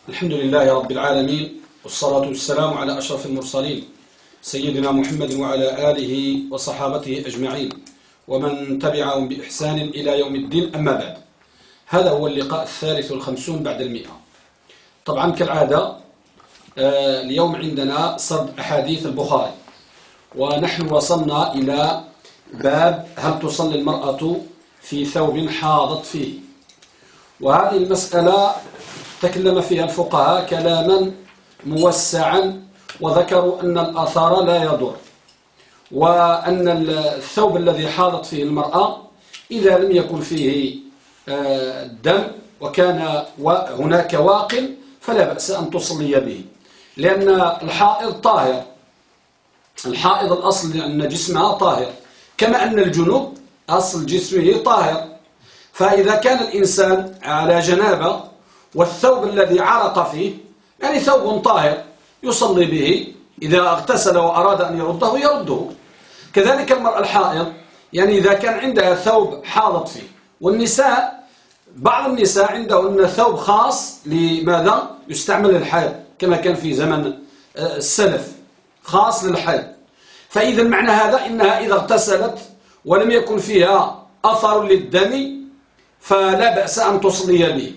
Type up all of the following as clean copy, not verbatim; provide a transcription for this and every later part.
الحمد لله رب العالمين، والصلاة والسلام على أشرف المرسلين سيدنا محمد وعلى آله وصحابته أجمعين ومن تبعهم بإحسان إلى يوم الدين. أما بعد، هذا هو اللقاء 53 بعد 100. طبعا كالعادة اليوم عندنا سرد أحاديث البخاري، ونحن وصلنا إلى باب هل تصلي المرأة في ثوب حاضت فيه. وهذه المسألة تكلم فيها الفقهاء كلاما موسعا، وذكروا أن الآثار لا يضر، وأن الثوب الذي حاضت فيه المرأة إذا لم يكن فيه الدم وكان هناك واقل فلا بأس أن تصلي به، لأن الحائض طاهر. الحائض الأصل أن جسمها طاهر، كما أن الجنوب أصل جسمه طاهر. فإذا كان الإنسان على جنابة والثوب الذي عرق فيه يعني ثوب طاهر يصلي به، إذا اغتسل وأراد أن يرده يرده. كذلك المرأة الحائض، يعني إذا كان عندها ثوب حاضت فيه. والنساء بعض النساء عندهن ثوب خاص لماذا؟ يستعمل للحيض، كما كان في زمن السلف خاص للحيض. فإذا معنى هذا إنها إذا اغتسلت ولم يكن فيها أثر للدم فلا بأس أن تصلي به،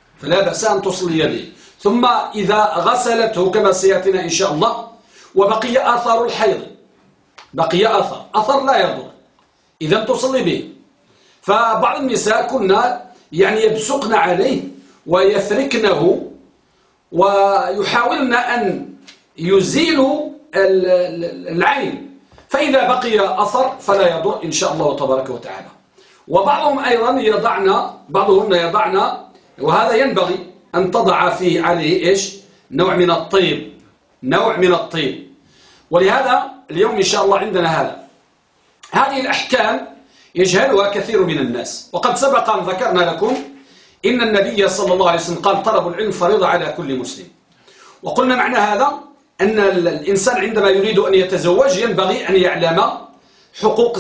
ثم إذا غسلته كما سيأتينا إن شاء الله وبقي أثر الحيض، بقي أثر لا يضر، إذا تصلي به. فبعض النساء كنا يعني يبصقن عليه ويفركنه ويحاولن أن يزيلوا العين، فإذا بقي أثر فلا يضر إن شاء الله تبارك وتعالى. وبعضهم أيضا بعضهن يضعن، وهذا ينبغي أن تضع فيه عليه إيش؟ نوع من الطيب. ولهذا اليوم إن شاء الله عندنا هذه الأحكام يجهلها كثير من الناس. وقد سبق أن ذكرنا لكم إن النبي صلى الله عليه وسلم قال طلب العلم فريضة على كل مسلم. وقلنا معنى هذا أن الإنسان عندما يريد أن يتزوج ينبغي أن يعلم حقوق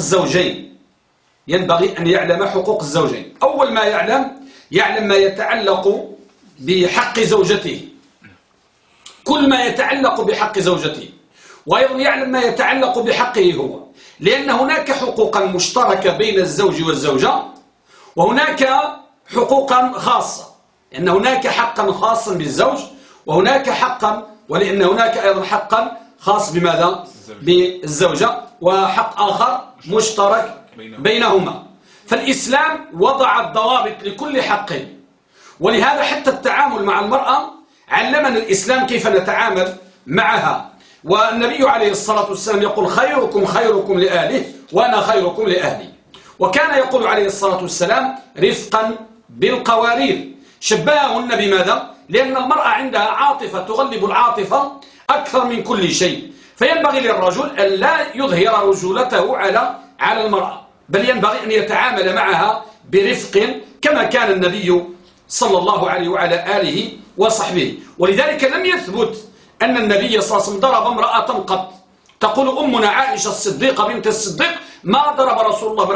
الزوجين. أول ما يعلم ما يتعلق بحق زوجته، كل ما يتعلق بحق زوجته، وأيضا يعلم ما يتعلق بحقه هو، لأن هناك حقوقا مشتركة بين الزوج والزوجة، وهناك حقوقا خاصة، لأن هناك حقا خاصا بالزوج وهناك حقا، ولأن هناك أيضا حقا خاص بماذا؟ بالزوجة، وحق آخر مشترك بينهما. فالإسلام وضع الضوابط لكل حق، ولهذا حتى التعامل مع المرأة علمنا الإسلام كيف نتعامل معها. والنبي عليه الصلاة والسلام يقول خيركم لأهله وأنا خيركم لأهلي. وكان يقول عليه الصلاة والسلام رفقا بالقوارير، شبههن بماذا؟ لأن المرأة عندها عاطفة تغلب العاطفة أكثر من كل شيء، فينبغي للرجل أن لا يظهر رجولته على المرأة، بل ينبغي أن يتعامل معها برفق كما كان النبي صلى الله عليه وعلى آله وصحبه. ولذلك لم يثبت أن النبي صلى الله عليه وسلم ضرب امرأة قط. تقول أمنا عائشة الصديقة بنت الصديق ما ضرب رسول الله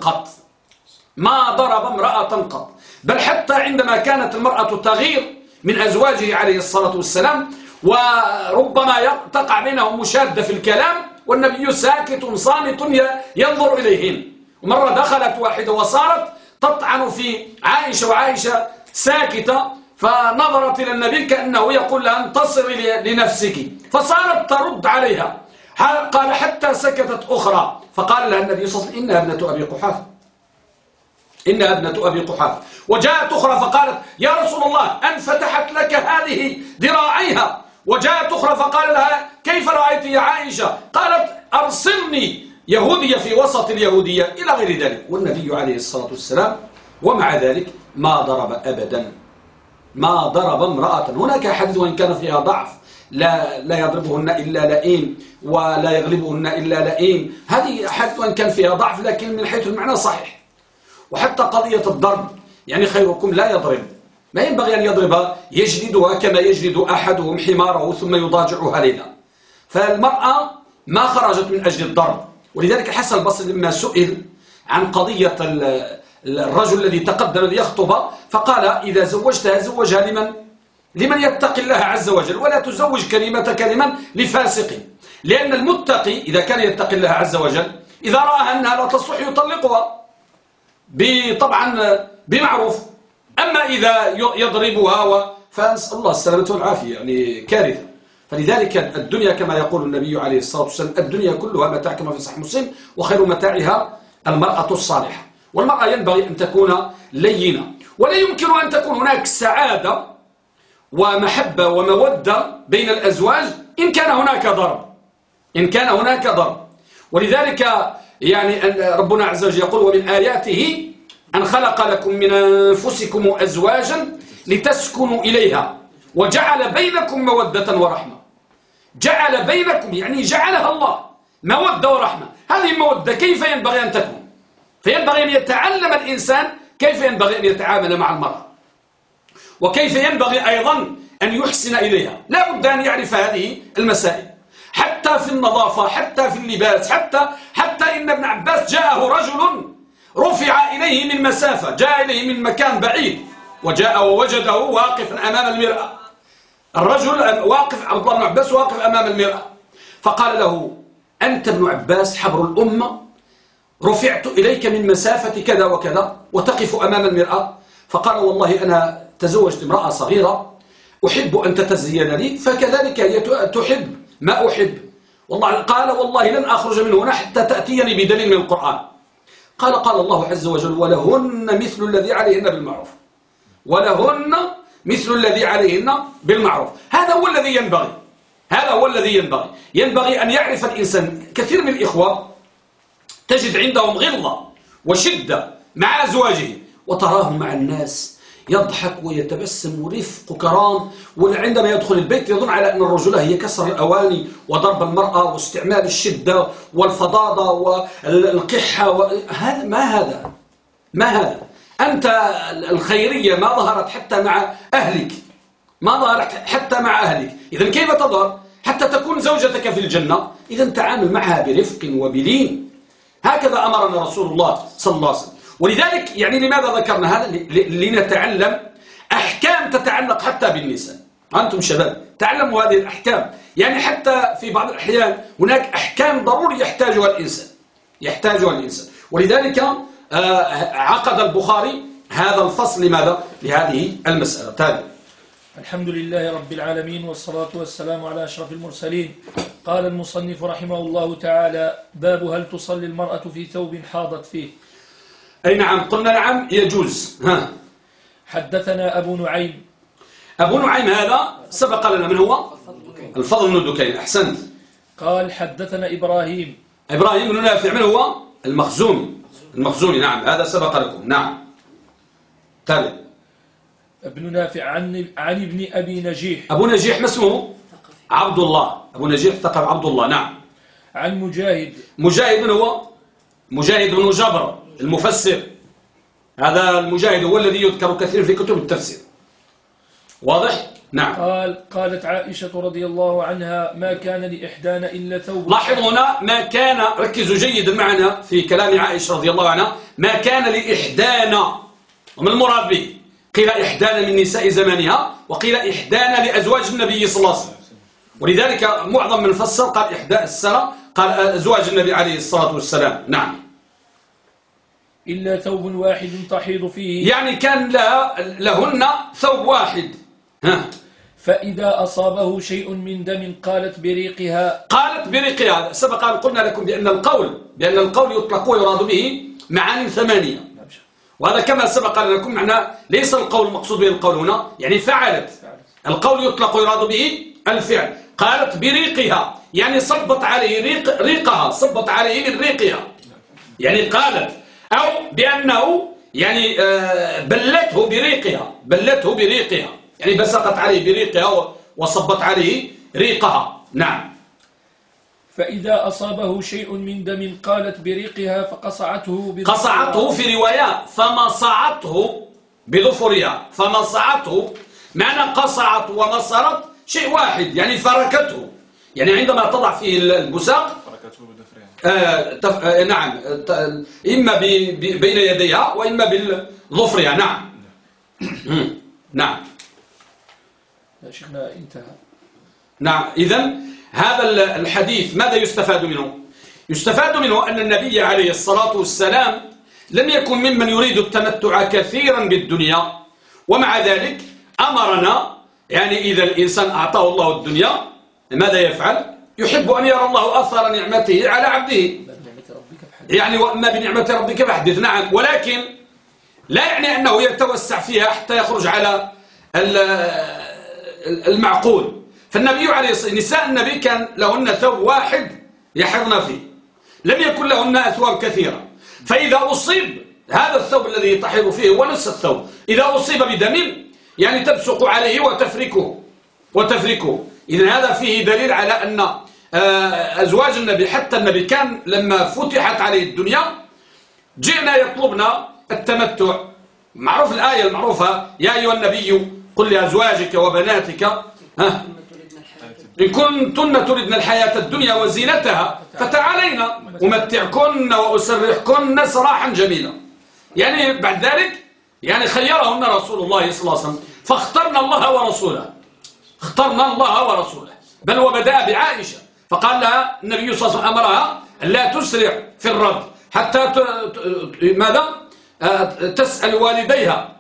امرأة قط، بل حتى عندما كانت المرأة تغير من أزواجه عليه الصلاة والسلام وربما تقع بينهم مشادة في الكلام والنبي ساكت صامت ينظر إليهم. ومرة دخلت واحدة وصارت تطعن في عائشة وعائشة ساكتة، فنظرت إلى النبي كأنه يقول لها انتصري لنفسك، فصارت ترد عليها. قال حتى سكتت أخرى، فقال لها النبي صلى الله عليه وسلم إنها ابنة أبي قحافة. وجاءت أخرى فقالت يا رسول الله أنفتحت لك هذه ذراعيها. وجاءت أخرى فقال لها كيف رأيت يا عائشة؟ قالت أرسلني يهودية في وسط اليهودية إلى غير ذلك. والنبي عليه الصلاة والسلام ومع ذلك ما ضرب امرأة. هناك حديث وإن كان فيها ضعف، لا يضربهن إلا لئيم ولا يغلبهن إلا لئيم. هذه حديث وإن كان فيها ضعف لكن من حيث المعنى صحيح. وحتى قضية الضرب، يعني خيركم لا يضرب، ما ينبغي أن يضربها يجلدها كما يجلد أحدهم حماره ثم يضاجعها ليلا. فالمرأة ما خرجت من أجل الضرب. ولذلك الحسن البصري لما سئل عن قضية الرجل الذي تقدم ليخطب فقال إذا زوجتها زوجها لمن؟ لمن يتقي الله عز وجل، ولا تزوج كلمة لفاسق، لأن المتقي إذا كان يتقي الله عز وجل إذا رأى أنها لا تصلح يطلقها طبعا بمعروف. أما إذا يضربها فنسأل الله السلامة والعافية، يعني كارثة. فلذلك الدنيا كما يقول النبي عليه الصلاة والسلام الدنيا كلها متاع كما في صحيح مسلم، وخير متاعها المرأة الصالحة. والمرأة ينبغي أن تكون لينة، ولا يمكن أن تكون هناك سعادة ومحبة ومودة بين الأزواج إن كان هناك ضرب. ولذلك يعني ربنا عز وجل يقول ومن آياته أن خلق لكم من أنفسكم أزواجا لتسكنوا إليها وجعل بينكم مودة ورحمة. جعل بينكم يعني جعلها الله مودة ورحمة. هذه المودة كيف ينبغي أن تكون؟ فينبغي أن يتعلم الإنسان كيف ينبغي أن يتعامل مع المرأة، وكيف ينبغي أيضا أن يحسن إليها. لا بد أن يعرف هذه المسائل حتى في النظافة، حتى في اللباس، حتى إن ابن عباس جاءه رجل رفع إليه من مسافة، جاء إليه من مكان بعيد وجاء ووجده واقفا أمام المرأة. الرجل واقف، عبد الله بن عباس واقف أمام المرأة، فقال له أنت ابن عباس حبر الأمة، رفعت إليك من مسافة كذا وكذا وتقف أمام المرأة. فقال والله أنا تزوجت امرأة صغيرة أحب أن تتزين لي، فكذلك هي تحب ما أحب. قال والله لن أخرج من هنا حتى تأتيني بدليل من القرآن. قال الله عز وجل ولهن مثل الذي عليهن بالمعروف، ولهن مثل الذي عليهن بالمعروف. هذا هو الذي ينبغي أن يعرف الإنسان. كثير من الإخوة تجد عندهم غلظة وشدة مع أزواجه، وتراهم مع الناس يضحك ويتبسم ورفق وكرام، وعندما يدخل البيت يظن على أن الرجولة هي كسر الأواني وضرب المرأة واستعمال الشدة والفظاظة والقحة. هذا ما هذا أنت الخيرية ما ظهرت حتى مع أهلك، إذن كيف تظهر حتى تكون زوجتك في الجنة؟ إذن تعامل معها برفق وبلين. هكذا أمرنا رسول الله صلى الله عليه وسلم. ولذلك يعني لماذا ذكرنا هذا؟ لنتعلم أحكام تتعلق حتى بالنساء. أنتم شباب تعلموا هذه الأحكام، يعني حتى في بعض الأحيان هناك أحكام ضروري يحتاجها الإنسان. ولذلك عقد البخاري هذا الفصل لماذا؟ لهذه المسألة. تالي الحمد لله رب العالمين، والصلاة والسلام على أشرف المرسلين. قال المصنف رحمه الله تعالى: باب هل تصلي المرأة في ثوب حاضت فيه؟ أي نعم، قلنا نعم يجوز. حدثنا أبو نعيم. هذا سبق لنا، من هو؟ الفضل بن دكين. أحسنت. قال حدثنا إبراهيم بن نافع. من هو؟ المخزومي. نعم، هذا سبق لكم. نعم. تالي ابن نافع عن ابن أبي نجيح. أبو نجيح ما اسمه؟ عبد الله. أبو نجيح ثقب عبد الله. نعم. عن مجاهد. من هو؟ مجاهد بن جبر المفسر. هذا المجاهد هو الذي يذكر كثير في كتب التفسير. واضح؟ نعم. قالت عائشة رضي الله عنها: ما كان لإحدانا إلا ثوب. لاحظوا هنا ما كان، ركزوا جيدا معنا في كلام عائشة رضي الله عنها. ما كان لإحدانا، وما المراد به؟ قيل إحدانا من نساء زمانها، وقيل إحدانا لأزواج النبي صلى الله عليه وسلم. ولذلك معظم من فسر قال إحداء السنة، قال أزواج النبي عليه الصلاة والسلام. نعم. إلا ثوب واحد تحيض فيه، يعني كان لهن ثوب واحد. فإذا أصابه شيء من دم قالت بريقها. سبق أن قلنا لكم بأن القول يطلق ويراد به معاني 8، وهذا كما سبق لكم معنى ليس القول المقصود به القول هنا يعني فعلت. القول يطلق ويراد به الفعل. قالت بريقها يعني صبت عليه ريقها، صبت عليه من ريقها، يعني قالت، أو بأنه يعني بلته بريقها يعني بسقت عليه بريقها وصبت عليه ريقها. نعم. فإذا أصابه شيء من دم قالت بريقها فقصعته قصعته في رواية فمصعته بظفرها. فمصعته معنى قصعت ومصرت شيء واحد، يعني فركته، يعني عندما تضع فيه البساق نعم، إما بين يديها وإما بظفرها. نعم. نعم. شيخنا انتهى. نعم. إذن هذا الحديث ماذا يستفاد منه؟ يستفاد منه أن النبي عليه الصلاة والسلام لم يكن ممن يريد التمتع كثيرا بالدنيا، ومع ذلك أمرنا يعني إذا الإنسان أعطاه الله الدنيا ماذا يفعل؟ يحب أن يرى الله أثر نعمته على عبده، يعني وأما بنعمة ربك فحدث. نعم، ولكن لا يعني أنه يتوسع فيها حتى يخرج على المعقول. فالنبي عليه الصلاة والسلام نساء النبي كان لهن ثوب واحد يحضن فيه، لم يكن لهن أثواب كثيرة. فإذا أصيب هذا الثوب الذي تحيض فيه هو نفس الثوب، إذا أصيب بدم يعني تبصق عليه وتفركه. إذن هذا فيه دليل على أن أزواج النبي حتى النبي كان لما فتحت عليه الدنيا جئنا يطلبنا التمتع. معروف الآية المعروفة: يا أيها النبي قل لأزواجك وبناتك إن كنتن تردن الحياة الدنيا وزينتها فتعالينا أمتعكن وأسرحكن سراحا جميلا. يعني بعد ذلك يعني خيرهن رسول الله صلى الله عليه وسلم، فاخترنا الله ورسوله، بل وبدأ بعائشة فقال لها النبي صلى الله عليه وسلم أمرها أن لا تسرع في الرد حتى تسأل والديها،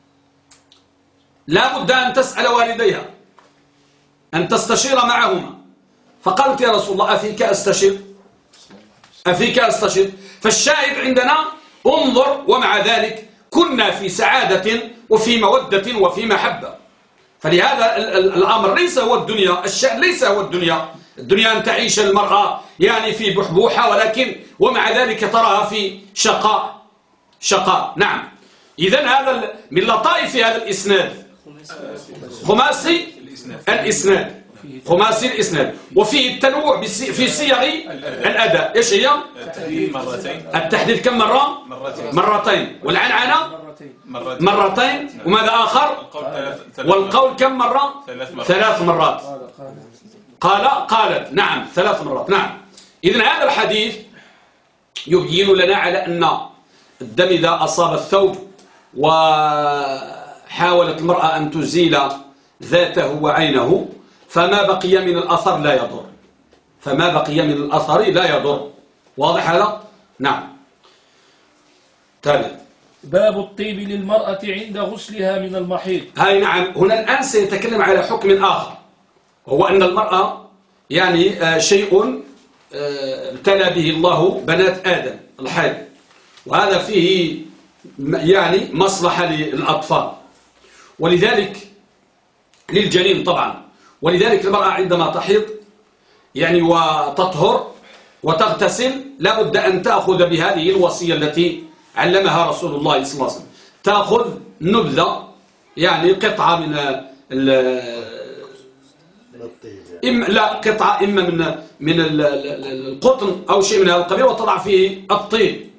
لا بد أن تسأل والديها، أن تستشير معهما. فقالت: يا رسول الله أفيك أستشير؟ فالشاهد عندنا انظر، ومع ذلك كنا في سعادة وفي مودة وفي محبة. فلهذا الأمر ليس هو الدنيا، الشأن ليس هو الدنيا أن تعيش المرأة يعني في بحبوحة، ولكن ومع ذلك تراها في شقاء. نعم. إذن هذا من لطائف هذا الإسناد خماسي الإسناد، وفيه التنوع في صيغ الأداء. إيش هي؟ التحديث كم مرة؟ مرتين. والعنعنة مرتين. وماذا آخر؟ والقول كم مرة؟ 3 مرات. قالت. نعم، 3 مرات. نعم. إذن هذا الحديث يبين لنا على أن الدم إذا أصاب الثوب وحاولت المرأة أن تزيل ذاته وعينه فما بقي من الأثر لا يضر. واضح هذا؟ نعم. تابع. باب الطيب للمرأة عند غسلها من المحيض. هاي نعم. هنا الآن سيتكلم على حكم آخر، وهو أن المرأة يعني شيء ابتلى به الله بنات آدم، الحيض، وهذا فيه يعني مصلحة للأطفال، ولذلك للجنين طبعا. ولذلك المرأة عندما تحيض يعني وتطهر وتغتسل لا بد أن تأخذ بهذه الوصية التي علمها رسول الله صلى الله عليه وسلم. تأخذ نبذة يعني قطعة من قطعة إما من القطن أو شيء من هذا القبيل، وتضع فيه الطيب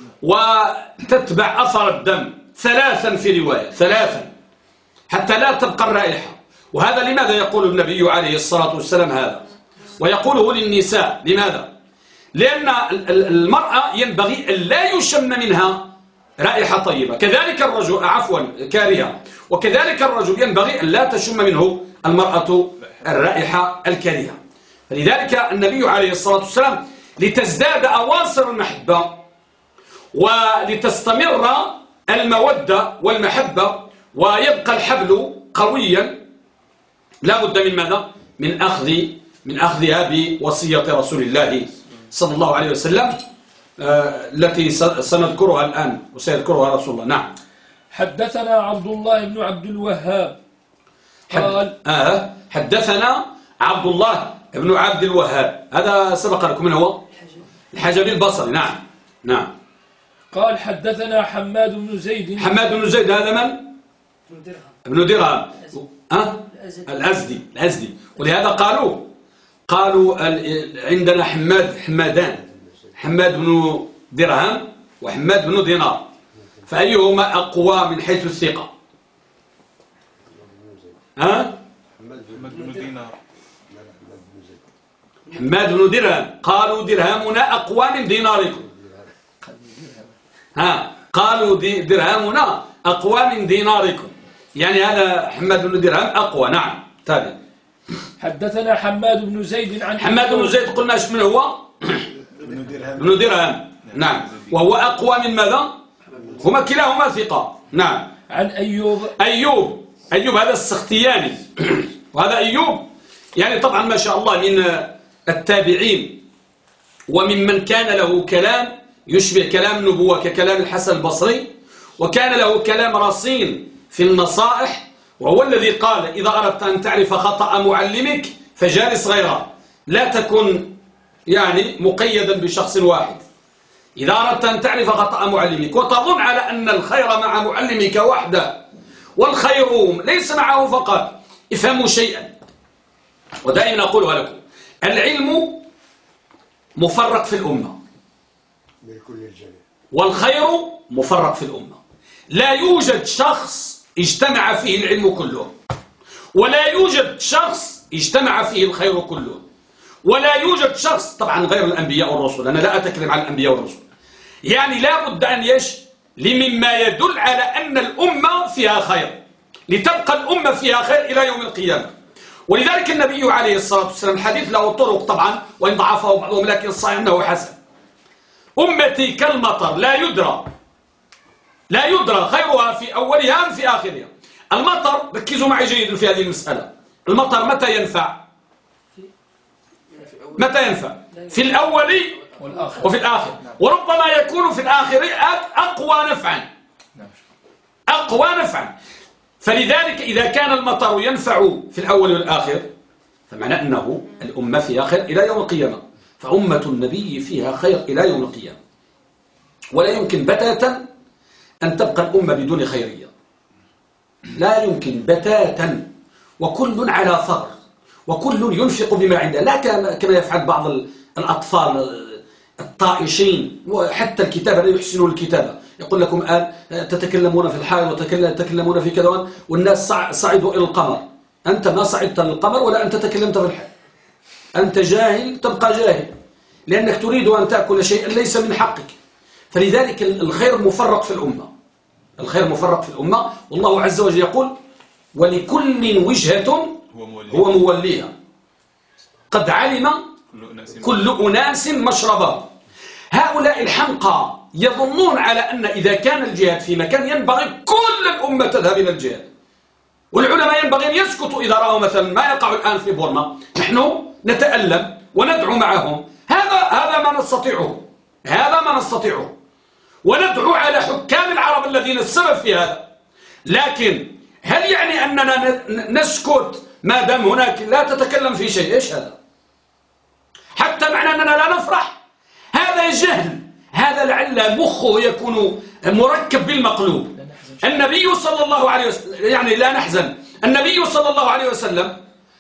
وتتبع أثر الدم 3 في رواية 3 حتى لا تبقى الرائحة. وهذا لماذا يقول النبي عليه الصلاة والسلام هذا ويقوله للنساء؟ لماذا؟ لأن المرأة ينبغي أن لا يشم منها رائحة طيبة، كذلك الرجل كارهة، وكذلك الرجل ينبغي أن لا تشم منه المرأة الرائحة الكريهة. فلذلك النبي عليه الصلاة والسلام لتزداد أواصر المحبة ولتستمر المودة والمحبة ويبقى الحبل قويا لا بد من ماذا؟ من أخذها بوصية رسول الله صلى الله عليه وسلم التي سنذكرها الآن وسيذكرها رسول الله. نعم. حدثنا عبد الله بن عبد الوهاب قال حدثنا عبد الله بن عبد الوهاب، هذا سبق لكم. من هو؟ الحجبي البصري. نعم. قال حدثنا حماد بن زيد. هذا من؟ ابن درهم الأزدي. ولهذا قالوا عندنا حماد بن درهم وحماد بن دينار، فأيهما أقوى من حيث الثقة؟ حماد بن درهم. قالوا درهمنا أقوى من ديناركم. قالوا درهمنا أقوى من ديناركم، يعني هذا حماد بن درهم أقوى. نعم. تابع. حدثنا حماد بن زيد عن حماد بن زيد قلنا من هو؟ ابن درهم. نعم. وهو أقوى من ماذا؟ هما كلاهما ثقة. نعم. عن أيوب هذا السختياني. وهذا أيوب يعني طبعا ما شاء الله من التابعين وممن كان له كلام يشبه كلام النبوة ككلام الحسن البصري، وكان له كلام رصين في النصائح، وهو الذي قال إذا أردت أن تعرف خطأ معلمك فجالس غيره، لا تكن يعني مقيدا بشخص واحد. إذا أردت أن تعرف خطأ معلمك وتظن على أن الخير مع معلمك وحده والخير ليس معه فقط، افهموا شيئا ودائما أقولها لكم: العلم مفرق في الأمة والخير مفرق في الأمة. لا يوجد شخص اجتمع فيه العلم كله، ولا يوجد شخص اجتمع فيه الخير كله، ولا يوجد شخص طبعا غير الأنبياء والرسل. أنا لا أتكلم عن الأنبياء والرسل، يعني لا بد أن مما يدل على أن الأمة فيها خير، لتبقى الأمة فيها خير إلى يوم القيامة. ولذلك النبي عليه الصلاة والسلام الحديث له طرق طبعا وإن ضعفه بعضهم لكن الصحيح أنه حسن: أمتي كالمطر لا يدرى خيرها في أولها أم في آخرها. المطر، ركزوا معي جيدا في هذه المسألة، المطر متى ينفع؟ في الأول وفي الآخر، وربما يكون في الآخر أقوى نفعا. فلذلك إذا كان المطر ينفع في الأول والآخر فمعنى أنه الأمة فيها خير إلى يوم القيامة، فأمة النبي فيها خير إلى يوم القيامة. ولا يمكن بتاتا أن تبقى الأمة بدون خيرية، لا يمكن بتاتا، وكل على ثغر وكل ينفق بما عنده، لا كما يفعل بعض الأطفال الطائشين، وحتى الكتابة لا يحسنون الكتابة. يقول لكم الآن تتكلمون في الحائط وتتكلمون في كذا، والناس صعدوا إلى القمر. أنت ما صعدت للقمر ولا أنت تكلمت في الحائط، أنت جاهل، تبقى جاهل لأنك تريد أن تأكل شيئا ليس من حقك. فلذلك الخير مفرق في الأمة، والله عز وجل يقول: ولكل وجهة هو موليها قد علم كل أناس مشربهم. هؤلاء الحمقى يظنون على أن إذا كان الجهاد في مكان ينبغي كل الأمة تذهب إلى الجهاد، والعلماء ينبغي أن يسكتوا إذا رأوا مثلا ما يقع الآن في بورما. نحن نتألم وندعو معهم، هذا ما نستطيعه، وندعو على حكام العرب الذين السبب في هذا. لكن هل يعني أننا نسكت ما دام هناك لا تتكلم في شيء؟ إيش هذا؟ حتى معنى أننا لا نفرح، هذا جهل، هذا لعل مخه يكون مركب بالمقلوب. النبي صلى الله عليه وسلم يعني لا نحزن، النبي صلى الله عليه وسلم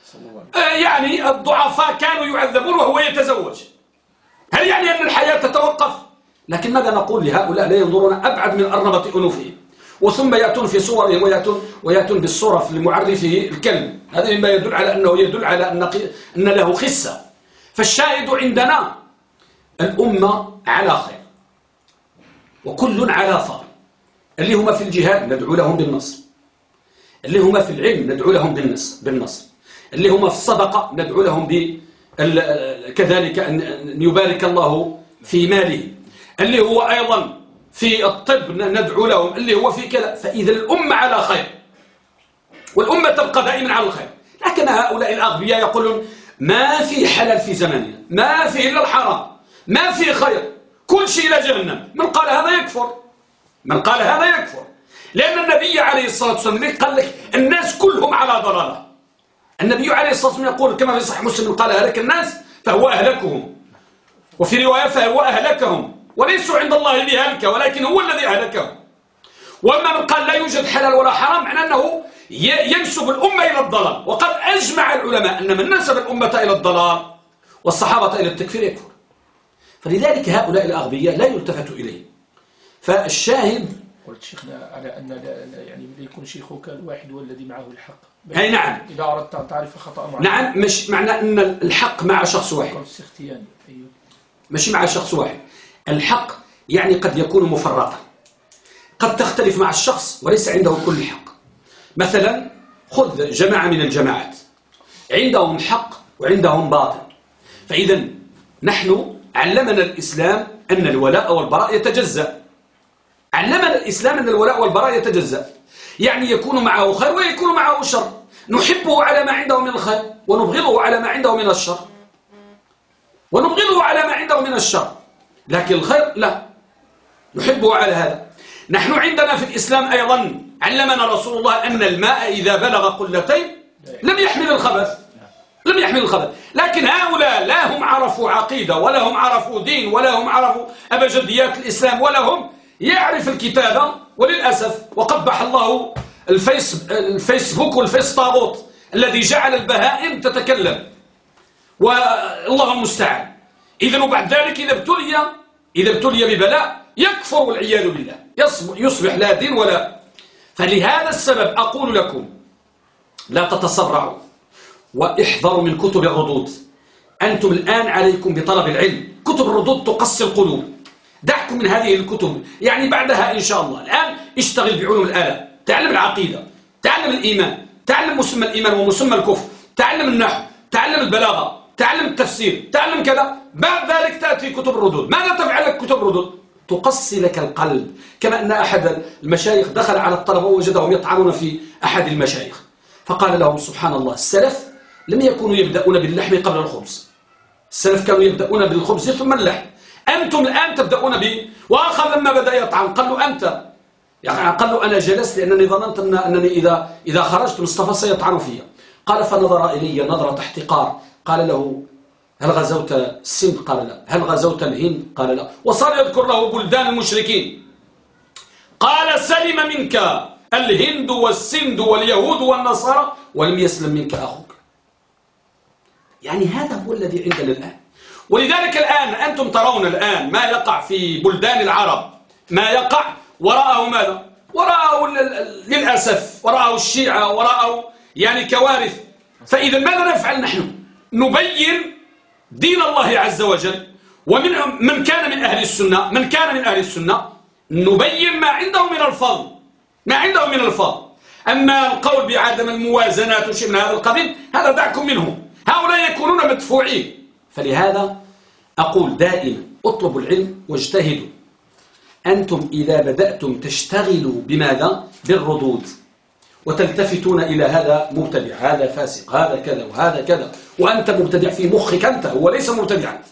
يعني الضعفاء كانوا يعذبون وهو يتزوج. هل يعني أن الحياة تتوقف؟ لكن ماذا نقول لهؤلاء لا ينظرون أبعد من أرنبة أنوفهم، وثم يأتون في صورهم ويأتون بالصورة في معرفه الكلب. هذا مما يدل على أن له خسة. فالشاهد عندنا الأمة على خير، وكل على ثار. اللي هم في الجهاد ندعو لهم بالنصر، اللي هم في العلم ندعو لهم بالنصر، اللي هم في الصدقة ندعو لهم كذلك أن يبارك الله في ماله، اللي هو أيضا في الطب ندعو لهم، اللي هو في كذا. فإذا الأمة على خير، والأمة تبقى دائما على الخير. لكن هؤلاء الأغبياء يقولون ما في حلال في زماننا، ما في إلا الحرام، ما في خير، كل شيء إلى جهنم. من قال هذا يكفر، لأن النبي عليه الصلاة والسلام قال لك الناس كلهم على ضلالة. النبي عليه الصلاة والسلام يقول كما في صحيح مسلم: قال هلك الناس فهو أهلكهم، وفي رواية فهو أهلكهم، وليسوا عند الله بهلكة ولكن هو الذي أهلكهم. وأما من قال لا يوجد حلال ولا حرام معنى أنه ينسب الأمة إلى الضلال. وقد أجمع العلماء أن من نسب الأمة إلى الضلال والصحابة إلى التكفير يكفر. فلذلك هؤلاء الأغبياء لا يلتفت إليه. فالشاهد قلت شيخنا على أن يعني يكون شيخك الواحد هو الذي معه الحق. أي نعم. إذا أردت أن تعرف خطأ معه. نعم، مش معنى أن الحق مع شخص واحد. أيوه. مش مع شخص واحد. الحق يعني قد يكون مفرطا، قد تختلف مع الشخص وليس عنده كل الحق. مثلا خذ جماعة من الجماعات عندهم حق وعندهم باطل. فإذا نحن علمنا الإسلام أن الولاء والبراء يتجزأ. علمنا الإسلام أن الولاء والبراء يتجزأ، يعني يكون معه خير ويكون معه شر، نحبه على ما عنده من الخير ونبغضه على ما عنده من الشر، ونبغضه على ما عنده من الشر، لكن الخير لا نحبه على هذا. نحن عندنا في الإسلام أيضا علمنا رسول الله أن الماء إذا بلغ قلتين لم يحمل الخبث، لم يحمل الخبث. لكن هؤلاء لا هم عرفوا عقيدة ولا هم عرفوا دين ولا هم عرفوا أبجديات الإسلام ولا هم يعرف الكتابة، وللأسف وقبح الله الفيسبوك والفيس طاغوت الذي جعل البهائم تتكلم، والله المستعان. إذن وبعد ذلك إذا ابتلي ببلاء يكفر والعياذ بالله، يصبح لا دين ولا. فلهذا السبب أقول لكم لا تتسرعوا واحذروا من كتب الردود. أنتم الآن عليكم بطلب العلم، كتب الردود تقسي القلوب، دعكم من هذه الكتب. يعني بعدها إن شاء الله الآن اشتغل بعلوم الآلة، تعلم العقيدة، تعلم الإيمان، تعلم مسمى الإيمان ومسمى الكفر، تعلم النحو، تعلم البلاغة، تعلم التفسير، تعلم كذا. بعد ذلك تأتي كتب الردود. ماذا تفعل لك كتب الردود؟ تقسي لك القلب. كما أن أحد المشايخ دخل على الطلبة ووجدهم يطعنون في أحد المشايخ، فقال لهم سبحان الله، السلف لم يكونوا يبدأون باللحم قبل الخبز، السلف كانوا يبدأون بالخبز ثم اللحم. أنتم الآن تبدأون وآخر لما بدأ يطعن قال له أنت، يعني قال له أنا جلست لأنني ظننت أنني إذا خرجت مصطفى سيطعن فيها. قال فنظر إلي نظرة احتقار، قال له هل غزوت السند؟ قال لا. هل غزوت الهند؟ قال لا. وصار يذكر له بلدان المشركين. قال سلم منك الهند والسند واليهود والنصارى ولم يسلم منك أخوك. يعني هذا هو الذي عندنا الآن. ولذلك الآن أنتم ترون الآن ما يقع في بلدان العرب، ما يقع وراءه ماذا؟ وراءه للأسف وراءه الشيعة، وراءه يعني كوارث. فإذا ماذا نفعل نحن؟ نبين دين الله عز وجل، ومن من كان من أهل السنة نبين ما عنده من الفضل، ما عنده من الفضل. أما القول بعدم الموازنات وشيء من هذا القبيل هذا دعكم منهم، هؤلاء يكونون مدفوعين. فلهذا أقول دائما اطلبوا العلم واجتهدوا. أنتم إذا بدأتم تشتغلوا بماذا؟ بالردود، وتلتفتون إلى هذا مبتدع، هذا فاسق، هذا كذا وهذا كذا، وأنت مبتدع في مخك أنت، هو ليس مبتدعا.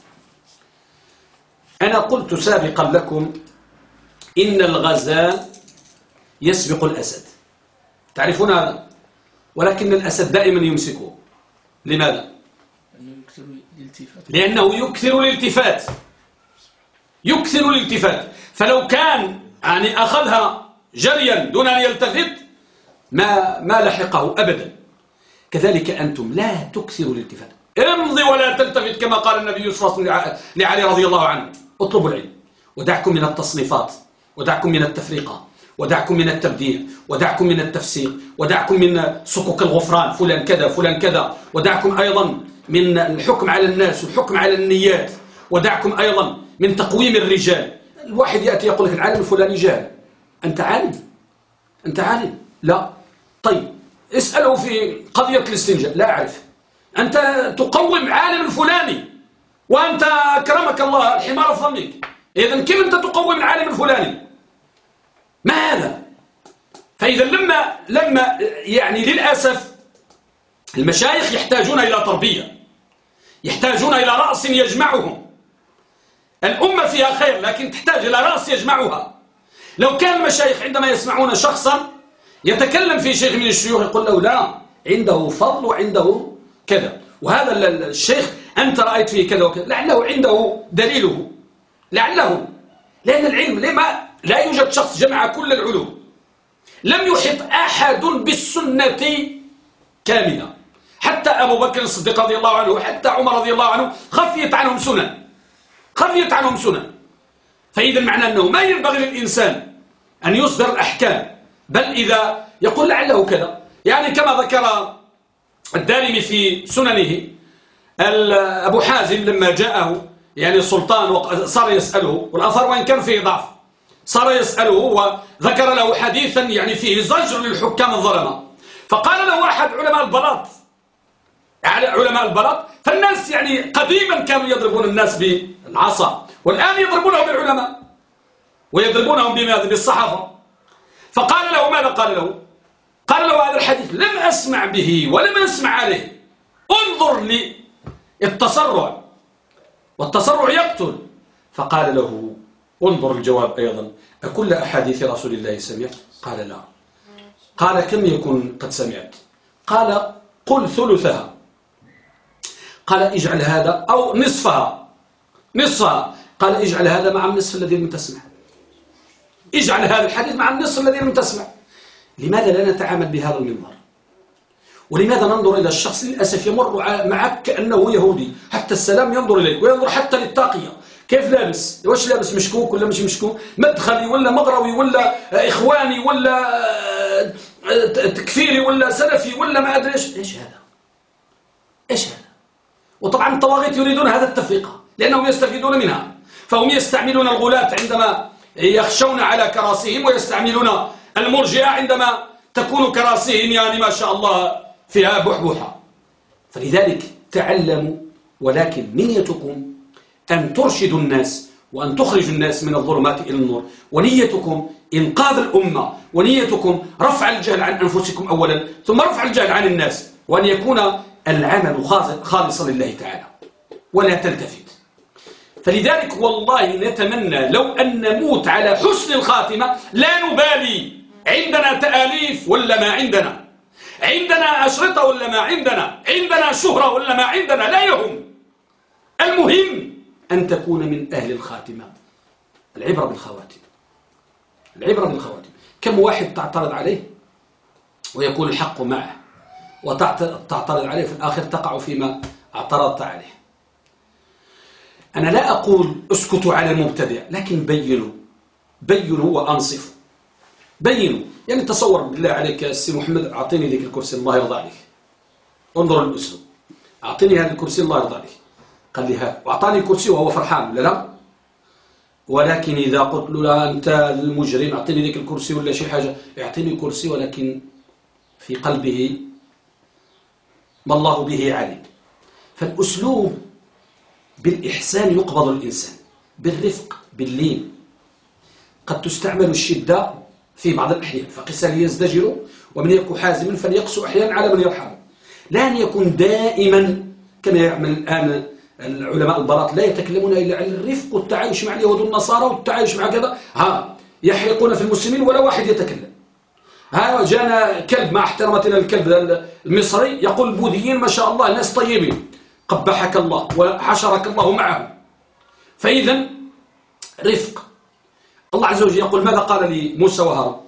أنا قلت سابقا لكم إن الغزال يسبق الأسد، تعرفون هذا، ولكن الأسد دائما يمسكه. لماذا؟ لأنه يكثر الالتفات، يكثر الالتفات. فلو كان يعني أخذها جريا دون أن يلتفت ما لحقه أبدا. كذلك أنتم لا تكثروا الالتفات، امضي ولا تلتفت كما قال النبي صلى الله عليه وسلم لعلي رضي الله عنه. اطلبوا العلم ودعكم من التصنيفات، ودعكم من التفرقة، ودعكم من التبديع، ودعكم من التفسيق، ودعكم من صكوك الغفران، فلان كذا فلان كذا، ودعكم أيضا من الحكم على الناس والحكم على النيات، ودعكم أيضا من تقويم الرجال. الواحد يأتي يقول لك العالم الفلاني جاهل. أنت عالم؟ أنت عالم؟ لا. طيب اسأله في قضية الاستنجاء، لا أعرف. أنت تقوم عالم الفلاني وأنت أكرمك الله الحمار فمك، إذن كيف أنت تقوم العالم الفلاني؟ ما هذا؟ فإذا لما يعني للأسف المشايخ يحتاجون إلى تربية، يحتاجون إلى رأس يجمعهم. الأمة فيها خير لكن تحتاج إلى رأس يجمعها. لو كان المشايخ عندما يسمعون شخصا يتكلم في شيخ من الشيوخ يقول له لا، عنده فضل وعنده كذا، وهذا الشيخ أنت رأيت فيه كذا وكذا، لعله عنده دليله، لعله. لأن العلم لا يوجد شخص جمع كل العلوم. لم يحط أحد بالسنة كاملة، حتى أبو بكر الصديق رضي الله عنه وحتى عمر رضي الله عنه خفيت عنهم سنن، خفيت عنهم سنن. فإذا معنى أنه ما ينبغي للإنسان أن يصدر الأحكام، بل إذا يقول لعله كذا، يعني كما ذكر الدارمي في سننه أبو حازم لما جاءه يعني السلطان وصار يسأله، والأثر وإن كان فيه ضعف، صار يسأله وذكر له حديثا يعني فيه زجر للحكام الظلمة. فقال له أحد علماء البلاط علماء البلاط. فالناس يعني قديما كانوا يضربون الناس بالعصا، والآن يضربونهم بالعلماء ويضربونهم بماذا؟ بالصحافة. فقال له ماذا قال له؟ قال له هذا الحديث لم أسمع به ولم أسمع عليه، انظر للتسرع، والتسرع يقتل. فقال له انظر الجواب أيضا، أكل أحاديث رسول الله سمعت؟ قال لا. قال كم يكون قد سمعت؟ قال قل ثلثها. قال اجعل هذا أو نصفها. قال اجعل هذا مع النصف الذي لم تسمع، اجعل هذا الحديث مع النصف الذي لم تسمع. لماذا لا نتعامل بهذا المنظر؟ ولماذا ننظر إلى الشخص للأسف يمر معك كأنه يهودي، حتى السلام ينظر إليك، وينظر حتى للطاقية، كيف لابس، واش لابس، مشكوك ولا مش مشكوك، مدخلي ولا مغروي ولا إخواني ولا تكفيري ولا سلفي ولا ما أدري إيش هذا. وطبعا الطواغيت يريدون هذا التفرقة لأنهم يستفيدون منها، فهم يستعملون الغلاة عندما يخشون على كراسيهم، ويستعملون المرجئة عندما تكون كراسيهم يعني ما شاء الله فيها بحبوحة. فلذلك تعلموا، ولكن نيتكم أن ترشدوا الناس وأن تخرجوا الناس من الظلمات إلى النور، ونيتكم إنقاذ الأمة، ونيتكم رفع الجهل عن أنفسكم أولا، ثم رفع الجهل عن الناس، وأن يكون العمل خالصا لله تعالى ولا تلتفت. فلذلك والله نتمنى لو أن نموت على حسن الخاتمة، لا نبالي عندنا تآليف ولا ما عندنا، عندنا أشرطة ولا ما عندنا، عندنا شهرة ولا ما عندنا، لا يهم. المهم أن تكون من أهل الخاتمة. العبرة بالخواتم، العبرة بالخواتم. كم واحد تعترض عليه ويكون الحق معه، وتعترض عليه في الآخر تقع فيما اعترضت عليه. أنا لا أقول اسكتوا على المبتدع، لكن بينوا وأنصفوا، بينوا. يعني تصور بالله عليك يا سي محمد، أعطيني ذيك الكرسي الله يرضى عليك، انظر الأسلوب، أعطيني هذا الكرسي الله يرضى عليك. قال لي ها، وأعطاني كرسي وهو فرحان ولا لا؟ ولكن إذا قلت له لا أنت المجرم أعطيني ذيك الكرسي ولا شيء حاجة، يعطيني كرسي ولكن في قلبه ما الله به عليم. فالأسلوب بالإحسان يقبض الإنسان، بالرفق باللين. قد تستعمل الشدة في بعض الأحيان، فقسا يزدجر ومن يكون حازما فليقسو أحيانا على من يرحمه. لا أن يكون دائما كما يعمل الآن العلماء البلاط، لا يتكلمون إلا عن الرفق والتعايش مع اليهود والنصارى والتعايش مع كذا، يحرقون في المسلمين ولا واحد يتكلم. جانا كلب، مع احترامتنا الكلب المصري، يقول البوذيين ما شاء الله ناس طيبين، قبحك الله وحشرك الله معهم. فإذا رفق. الله عز وجل يقول ماذا قال لموسى وهارون؟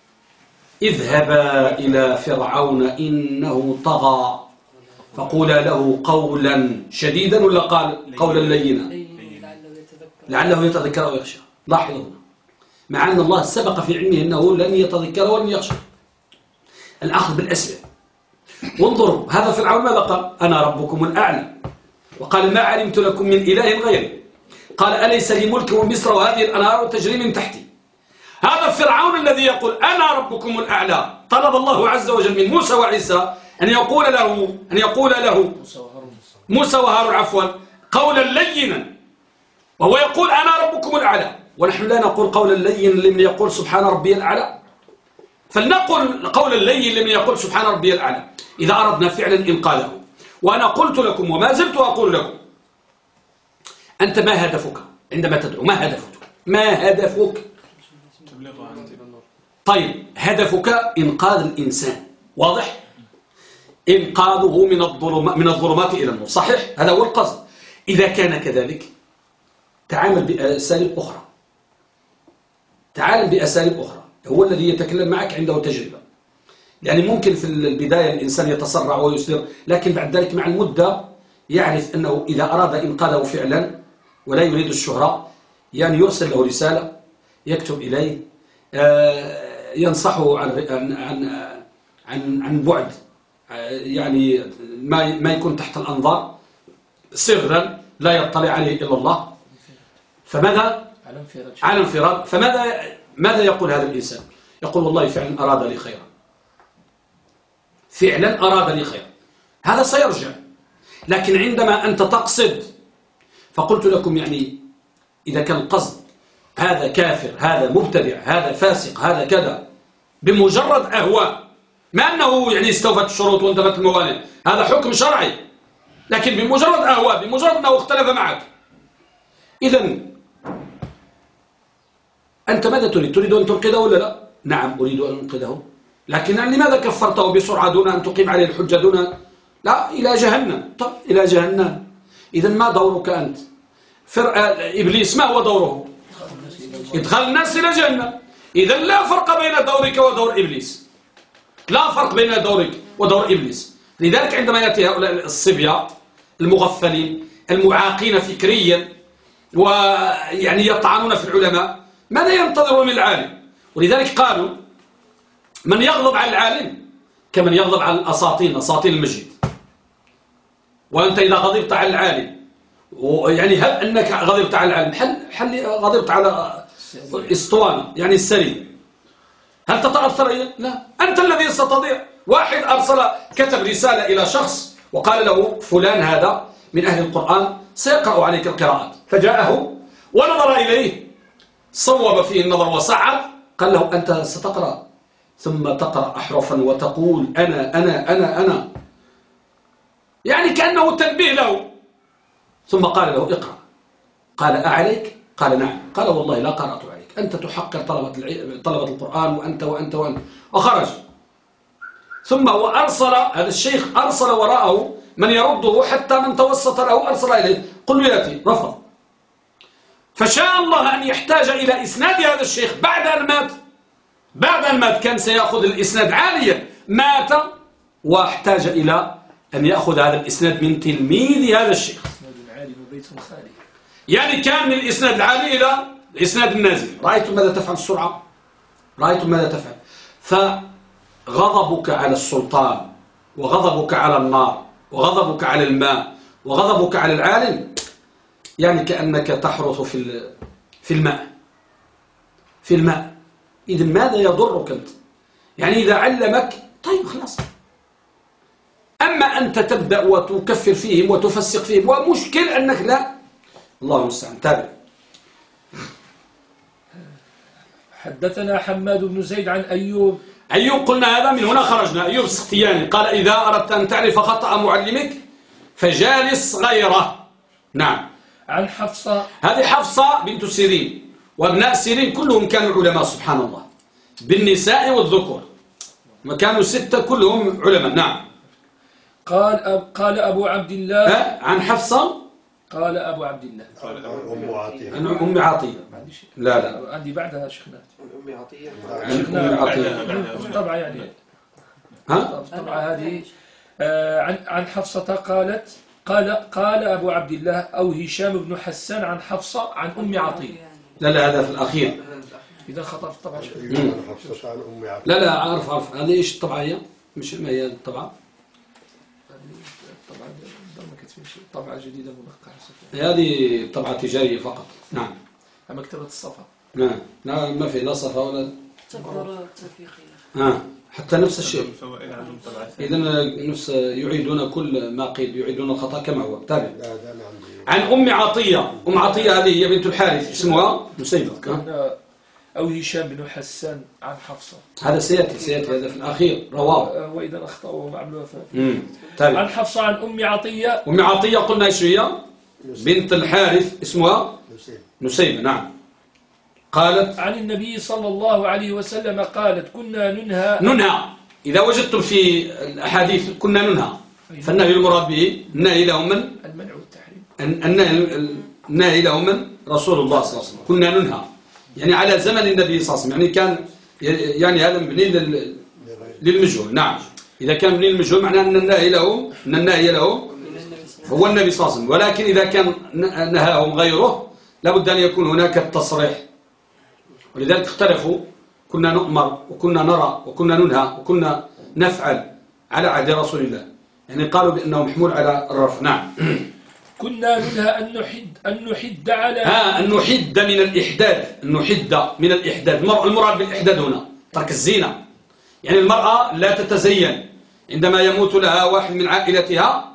اذهبا إلى فرعون إنه طغى فقولا له قولا شديدا، ولا قال قولا لينا لعله يتذكر أو يخشى. لاحظوا مع أن الله سبق في علمه أنه لن يتذكر ولن يخشى. الأخذ بالأسباب. وانظروا هذا فرعون ماذا قال؟ أنا ربكم الأعلى، وقال ما علمت لكم من إله غيري، قال أليس لي ملك مصر وهذه الأنهار تجري من تحتي. هذا فرعون الذي يقول أنا ربكم الأعلى. طلب الله عز وجل من موسى وعيسى أن يقول له موسى وهارون عفوا قولا لينا، وهو يقول أنا ربكم الأعلى. ونحن لا نقول قولا لينا لمن يقول سبحان ربي الأعلى، فلنقل قولا لينا لمن يقول سبحان ربي الأعلى إذا أردنا فعلا إنقاذه. وأنا قلت لكم وما زلت أقول لكم، أنت ما هدفك عندما تدعو؟ ما هدفك؟ طيب هدفك إنقاذ الإنسان، واضح؟ إنقاذه من الظلمات إلى النور، صحيح؟ هذا هو القصد. إذا كان كذلك تعامل بأساليب أخرى، هو الذي يتكلم معك عنده تجربة. يعني ممكن في البداية الإنسان يتسرع ويصدر، لكن بعد ذلك مع المدة يعرف أنه إذا أراد إنقاذه فعلا ولا يريد الشهرة، يعني يرسل له رسالة، يكتب إليه، ينصحه عن بعد، يعني ما يكون تحت الأنظار، سرا لا يطلع عليه إلا الله. فماذا؟ على انفراد. فماذا يقول هذا الإنسان؟ يقول والله فعلا أراد لي خيرا، هذا سيرجع لكن عندما أنت تقصد، فقلت لكم يعني إذا كان القصد هذا كافر، هذا مبتدع، هذا فاسق، هذا كذا، بمجرد أهواء، ما أنه يعني استوفت الشروط وانتفت الموانع، هذا حكم شرعي، لكن بمجرد أهواء، بمجرد أنه اختلف معك، إذا أنت ماذا تريد؟ تريد أن تنقذه ولا لا؟ نعم أريد أن أنقذه، لكن لماذا كفرته بسرعة دون أن تقيم عليه الحجة دون لا إلى جهنم؟ طب إلى جهنم. إذا ما دورك أنت؟ إبليس ما هو دوره؟ إدخال الناس إلى جهنم. إذا لا فرق بين دورك ودور إبليس، لا فرق بين دورك ودور إبليس. لذلك عندما يأتي هؤلاء الصبية المغفلين المعاقين فكريا ويعني يطعنون في العلماء، ماذا ينتظرون من العالم؟ ولذلك قالوا من يغضب على العالم كمن يغضب على الأساطين، أساطين المسجد. وأنت إذا غضبت على العالم، يعني هل أنك غضبت على العالم حل غضبت على اسطوانة يعني السرير، هل تتأثر؟ لا، أنت الذي ستضيع. واحد كتب رسالة إلى شخص وقال له فلان هذا من أهل القرآن سيقرأ عليك القراءات، فجاءه ونظر إليه صوب فيه النظر وصعد، قال له أنت ستقرأ ثم تقرأ أحرفا وتقول أنا أنا أنا أنا، يعني كأنه تنبيه له. ثم قال له اقرأ، قال أعليك؟ قال نعم. قال والله لا قرأت عليك، أنت تحقر طلبة القرآن وأنت وأنت وأنت، وخرج. ثم وأرسل هذا الشيخ أرسل وراءه من يرده، حتى من توسط له أرسل إليه قل له يأتي، رفض. فشاء الله أن يحتاج إلى إسناد هذا الشيخ بعد أن مات كان سيأخذ الإسناد عاليا، مات واحتاج إلى أن يأخذ هذا الإسناد من تلميذ هذا الشيخ. يعني كان من الإسناد العالي إلى الإسناد النازل. رأيتم ماذا تفعل السرعة؟ رأيتم ماذا تفعل؟ فغضبك على السلطان وغضبك على النار وغضبك على الماء وغضبك على العالم يعني كأنك تحرث في الماء. إذا ماذا يضرك أنت؟ يعني إذا علمك طيب خلاص. أما أنت تبدأ وتكفر فيهم وتفسق فيهم، ومشكل أنك لا. الله المستعان. تابع. حدثنا حماد بن زيد عن أيوب قلنا هذا من هنا خرجنا. أيوب السختياني قال إذا أردت أن تعرف خطأ معلمك فجالس غيره. نعم. عن حفصة، هذه حفصة بنت سيرين، وابناء سيرين كلهم كانوا علماء سبحان الله، بالنساء والذكور، ما كانوا 6 كلهم علماء. نعم. قال أبو عبد الله عن حفصة، قال أبو عبد الله أم عطية. لا عندي بعدها شيخنا أم عطية. طبعا يعني طبعا هذه عن حفصة قالت قال أبو عبد الله أو هشام بن حسان عن حفصة عن أم عطية. لا هذا في الأخير. إذا خطأت طبعا. لا أعرف هذه إيش الطبعة هي؟ مش ما هي الطبعة؟ طبعة جديدة منقحة. هذه طبعة تجارية فقط. نعم. مكتبة الصفا. نعم ما في لا صفا ولا تقدر توثيقية. حتى نفس الشيء. إذا نفس يعيدون كل ما قيل، يعيدون الخطأ كما هو. تابع. عن أم عطية. أم عطية هذه هي بنت الحارث، اسمها نسيبة. أو هشام بن حسان عن حفصة. هذا سيأتي هذا في الأخير رواه. وإذا أخطأوا مع الوفاة. تابع. عن حفصة عن أم عطية. أم عطية قلنا إيش هي؟ بنت الحارث، اسمها نسيبة. نعم. قالت عن النبي صلى الله عليه وسلم قالت كنا ننهى. إذا وجدتم في الأحاديث كنا ننهى، فالنهي المراد به النهي له من المنع والتحريم. النهي له من رسول الله صلى الله عليه وسلم. كنا ننهى يعني على زمن النبي صلى الله عليه وسلم، يعني كان يعني هذا مبني للمجهول. نعم. إذا كان مبني للمجهول معناه أن النهي له هو النبي صلى الله عليه وسلم، ولكن إذا كان نهاهم غيره لابد أن يكون هناك التصريح. ولذلك اختلفوا، كنا نؤمر وكنا نرى وكنا ننهى وكنا نفعل على عهد رسول الله، يعني قالوا بأنه محمول على الرفع. نعم. كنا ننهى أن نحد على أن نحد من الإحداد. المراد بالإحداد هنا ترك الزينة، يعني المرأة لا تتزين عندما يموت لها واحد من عائلتها،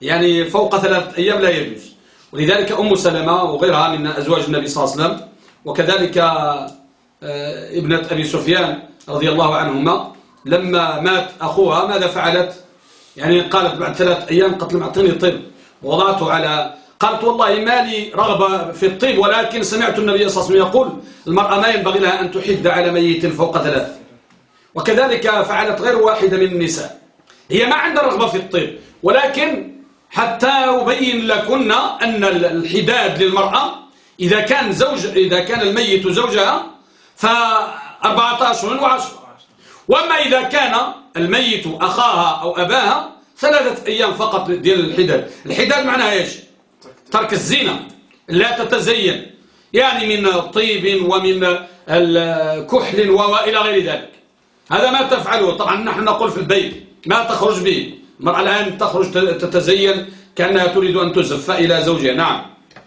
يعني فوق 3 أيام لا يجوز. ولذلك أم سلمة وغيرها من أزواج النبي صلى الله عليه وسلم، وكذلك ابنة أبي سفيان رضي الله عنهما لما مات أخوها ماذا فعلت؟ يعني قالت بعد 3 أيام قالت لهم اعطيني طب ووضعته على، قالت والله ما لي رغبة في الطب، ولكن سمعت النبي صلى الله عليه وسلم يقول المرأة ما ينبغي لها أن تحد على ميت فوق 3. وكذلك فعلت غير واحدة من النساء، هي ما عندها رغبة في الطب، ولكن حتى أبين لكن أن الحداد للمرأة إذا كان الميت زوجها ف14 أشهر و10، وأما إذا كان الميت أخاها أو أباها 3 أيام فقط ديال الحداد. الحداد معناها إيش؟ ترك الزينة، لا تتزين، يعني من طيب ومن الكحل وإلى غير ذلك. هذا ما تفعله. طبعا نحن نقول في البيت ما تخرج به. المرأة الآن تخرج تتزين كأنها تريد أن تزف إلى زوجها. نعم.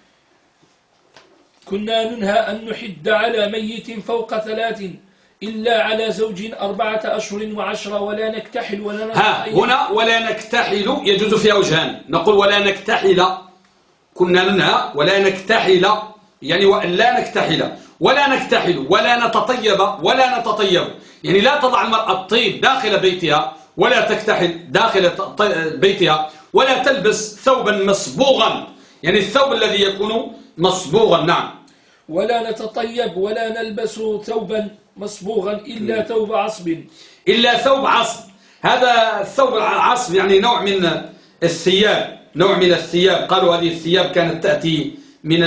كنا ننهى أن نحد على ميت فوق 3 إلا على زوج 4 أشهر و10 ولا نكتحل ولا نكتحل. هنا ولا نكتحل يجوز فيها وجهان. نقول ولا نكتحل، كنا ننهى ولا نكتحل، يعني لا نكتحل ولا نكتحل ولا نتطيب ولا نتطيب، يعني لا تضع المرأة الطيب داخل بيتها ولا تكتحل داخل بيتها، ولا تلبس ثوبا مصبوغا، يعني الثوب الذي يكون مصبوغا. نعم. ولا نتطيب ولا نلبس ثوبا مصبوغا إلا ثوب عصب. إلا ثوب عصب. هذا الثوب العصب يعني نوع من الثياب، نوع من الثياب. قالوا هذه الثياب كانت تأتي من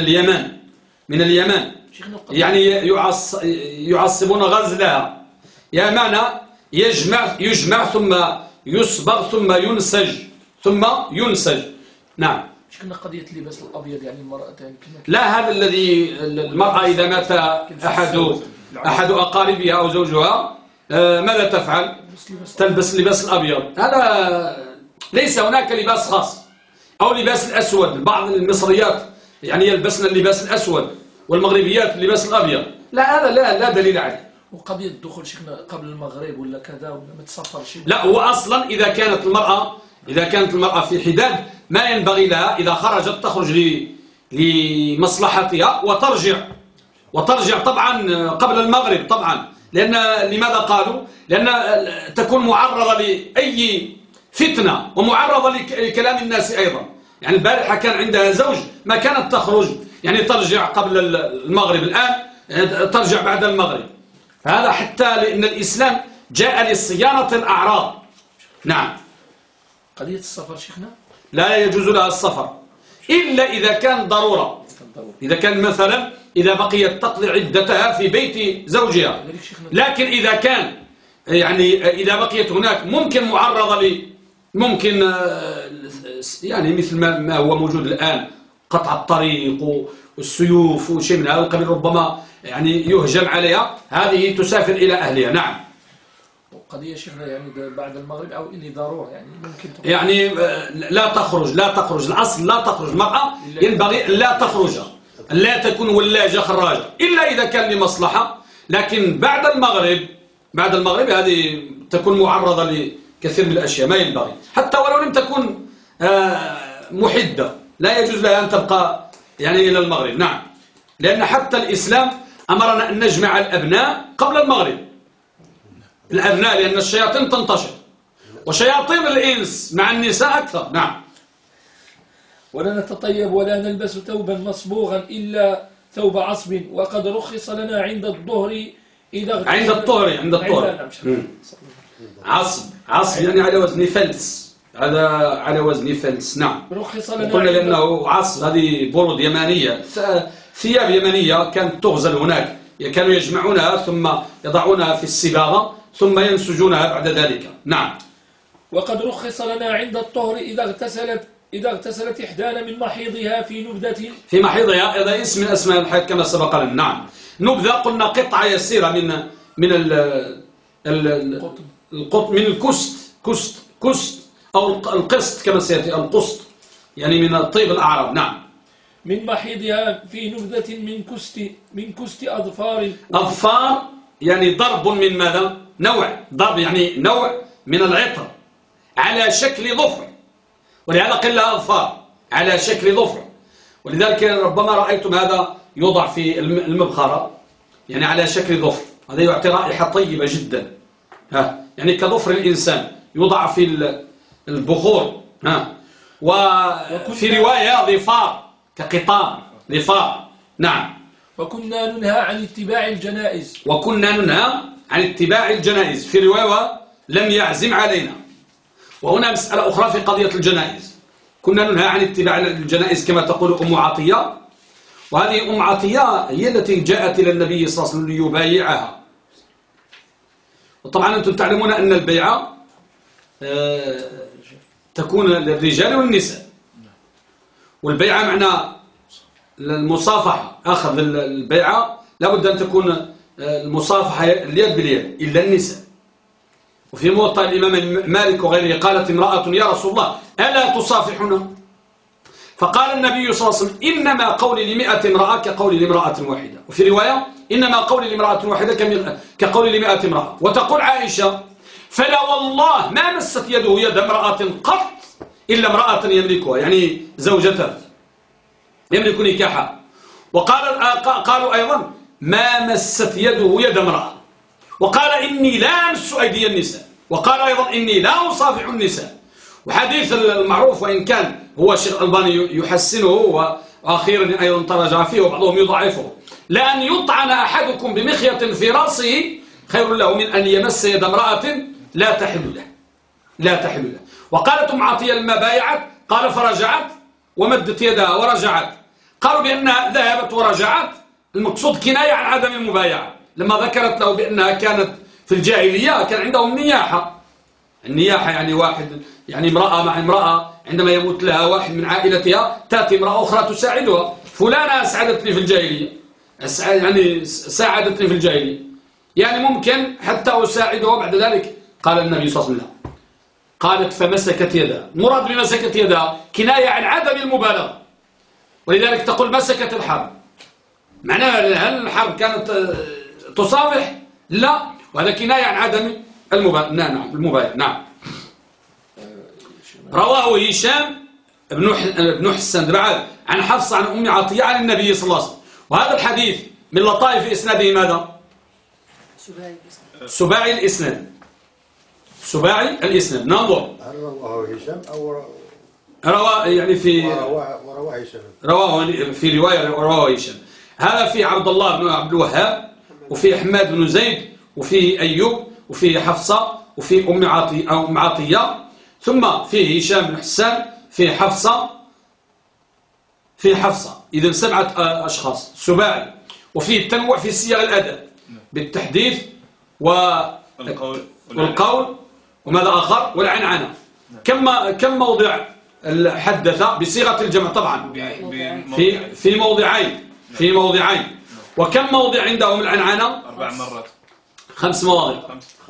اليمن يعني يعصبون غزلها، يا معنى يجمع ثم يصبغ ثم ينسج. نعم. شكنا قضية اللباس الأبيض، يعني المرأة لا، هذا الذي المرأة إذا مات أحد أقاربها أو زوجها ماذا تفعل؟ تلبس اللباس الأبيض. هذا ليس هناك لباس خاص، أو لباس الأسود. بعض المصريات يعني يلبسن اللباس الأسود، والمغربيات اللباس الأبيض. لا، هذا لا دليل عليه. وقضية الدخول شكنا قبل المغرب ولا كذا ولا ما تسافر شيء. لا، هو أصلا إذا كانت المرأة في حداد ما ينبغي لها إذا خرجت تخرج لمصلحتها وترجع طبعا قبل المغرب طبعا. لماذا قالوا؟ لأن تكون معرضة لأي فتنة ومعرضة لكلام الناس أيضا. يعني البارحة كان عندها زوج ما كانت تخرج، يعني ترجع قبل المغرب، الآن ترجع بعد المغرب. هذا حتى لأن الإسلام جاء لصيانة الأعراض. نعم. قضية السفر شيخنا لا يجوز لها السفر إلا إذا كان ضرورة. إذا كان مثلا إذا بقيت تقضي عدتها في بيت زوجها، لكن إذا كان يعني إذا بقيت هناك ممكن معرضة ممكن يعني مثل ما هو موجود الآن، قطع الطريق والسيوف وشيء من هذا القبيل، ربما يعني يهجم عليها، هذه تسافر إلى أهلها. نعم. قضية شيخنا يعني بعد المغرب أو إني ضرورة يعني ممكن يعني لا تخرج الأصل لا تخرج المرأة، ينبغي لا تخرج، لا تكون ولاجة خراجة إلا إذا كان لمصلحة. لكن بعد المغرب هذه تكون معرضة لكثير من الأشياء، ما ينبغي حتى ولو لم تكن محدة، لا يجوز لها أن تبقى يعني إلى المغرب. نعم. لأن حتى الإسلام أمرنا أن نجمع الأبناء قبل المغرب، الأبناء، لأن الشياطين تنتشر، وشياطين الإنس مع النساء أكثر. نعم. ولا نتطيب ولا نلبس ثوبا مصبوغا إلا ثوب عصب، وقد رخص لنا عند الظهر إذا عند الطهر عصب يعني على وزن فلس، هذا على وزن فلس. نعم. رخص لنا قلنا لأنه عصب هذه برود يمانية، ثياب يمنية كانت تغزل هناك، كانوا يجمعونها ثم يضعونها في الصباغة ثم ينسجونها بعد ذلك. نعم. وقد رخص لنا عند الطهر إذا اغتسلت إحدانا من محيضها في محيضها، هذا اسم من أسماء الحيض كما سبق لنا. نعم. نبذة قلنا قطعة يسيرة من القطن، من الكست أو القسط كما سيأتي، القسط يعني من الطيب الأعراب. نعم. من محيضها في نبذة من كست أظفار يعني ضرب من ماذا؟ ضرب يعني نوع من العطر على شكل ظفر، ولهذا قيل لها أظفار على شكل ظفر، ولذلك ربما رأيتم هذا يوضع في المبخرة يعني على شكل ظفر، هذا يعطي رائحة طيبة جدا، يعني كظفر الإنسان يوضع في البخور. وفي رواية ظفار كقطار ظفار. نعم. وكنا ننهى عن اتباع الجنائز. وكنا ننهى عن اتباع الجنائز في رواية لم يعزم علينا. وهنا مسألة أخرى في قضية الجنائز، كنا ننهى عن اتباع الجنائز كما تقول أم عطية، وهذه أم عطية هي التي جاءت إلى النبي صلى الله عليه وسلم ليبايعها. وطبعا أنتم تعلمون أن البيعة تكون للرجال والنساء، والبيعة معنى المصافحة، أخذ البيعة لابد أن تكون المصافحة اليد باليد إلا النساء. وفي موطأ الإمام مالك وغيره قالت امرأة يا رسول الله ألا تصافحنا؟ فقال النبي صلى الله عليه وسلم إنما قولي ل100 امرأة كقولي ل100 واحدة. وفي رواية إنما قولي ل100 واحدة كقولي ل100 امرأة. وتقول عائشة فلا والله ما مست يده يد امرأة قط إلا امرأة يملكها، يعني زوجته يملك نكاحها. قالوا أيضا ما مست يده يد امرأة. وقال إني لا أمس أيدي النساء. وقال أيضا إني لا أصافح النساء. وحديث المعروف وإن كان هو الشيخ الألباني يحسنه وأخيرا أيضا تراجع فيه وبعضهم يضعفه، لأن يطعن أحدكم بمخيط في رأسه خير له من أن يمس يد امرأة لا تحل له، لا تحل له. وقالت أم عطية لما بايعت قال فرجعت ومدت يدها ورجعت، قالوا بأنها ذهبت ورجعت، المقصود كناية عن عدم المبايعة. لما ذكرت له بأنها كانت في الجاهلية كان عندهم نياحة، النياحة يعني واحد يعني امرأة مع امرأة عندما يموت لها واحد من عائلتها تأتي امرأة أخرى تساعدها، فلانة أسعدتني في الجاهلية، يعني ساعدتني في الجاهلية، يعني ممكن حتى أساعدها بعد ذلك. قال النبي صلى الله عليه وسلم قالت فمسكت يدها. المراد بمسكت يدها كناية عن عدم المبالغة، ولذلك تقول مسكت الحرب. معناها هل الحرب كانت تصافح؟ لا، وهذا كناية عن عدم المبالغة. نعم. رواه هشام بن حسان بعد عن حفصة عن أم عطية عن النبي صلى الله عليه وسلم. وهذا الحديث من لطائف إسناده ماذا؟ سباعي الإسناد. سباعي الإسناد. ننظر هل رواه هشام أو رواه يعني في رواه هشام، رواه في رواية رواه هشام. هذا في عبد الله بن عبد الوهاب، وفي حماد بن زيد، وفي أيوب، وفي حفصة، وفي أم عطية، ثم في هشام بن حسان، في حفصة. إذن 7 أشخاص سباعي. وفيه التنوع في سياق الأداء بالتحديث والقول وماذا آخر والعنعنة. كم موضع حدث بصيغة الجمع طبعا في موضعين. وكم موضع عندهم العنعنة؟ 4 مرات. 5 مواضع.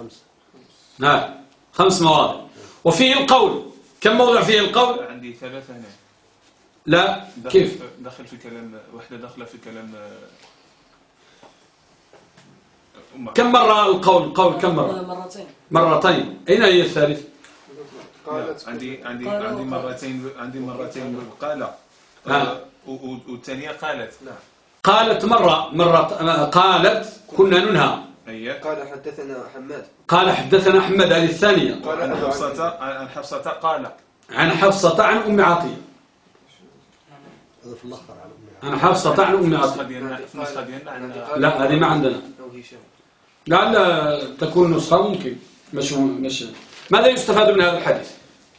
5 مواضع. وفيه القول كم موضع فيه القول؟ عندي 3 هنا. لا كيف؟ دخل في كلام واحدة، داخله في كلام كم مرة القول كم مرة؟ مرتين. أين هي الثالث؟ عندي مرتين قال والثانية قالت. لا قالت مرة قالت كنا ننهى. قال حدثنا حماد. قال حدثنا حماد. هذه الثانية. عن حفصة قال عن حفصة عن أم عطية. عن حفصة عن أم عطية. لا هذه ما عندنا. لعل تكون نسخة ممكن مش. ماذا يستفاد من هذا الحديث؟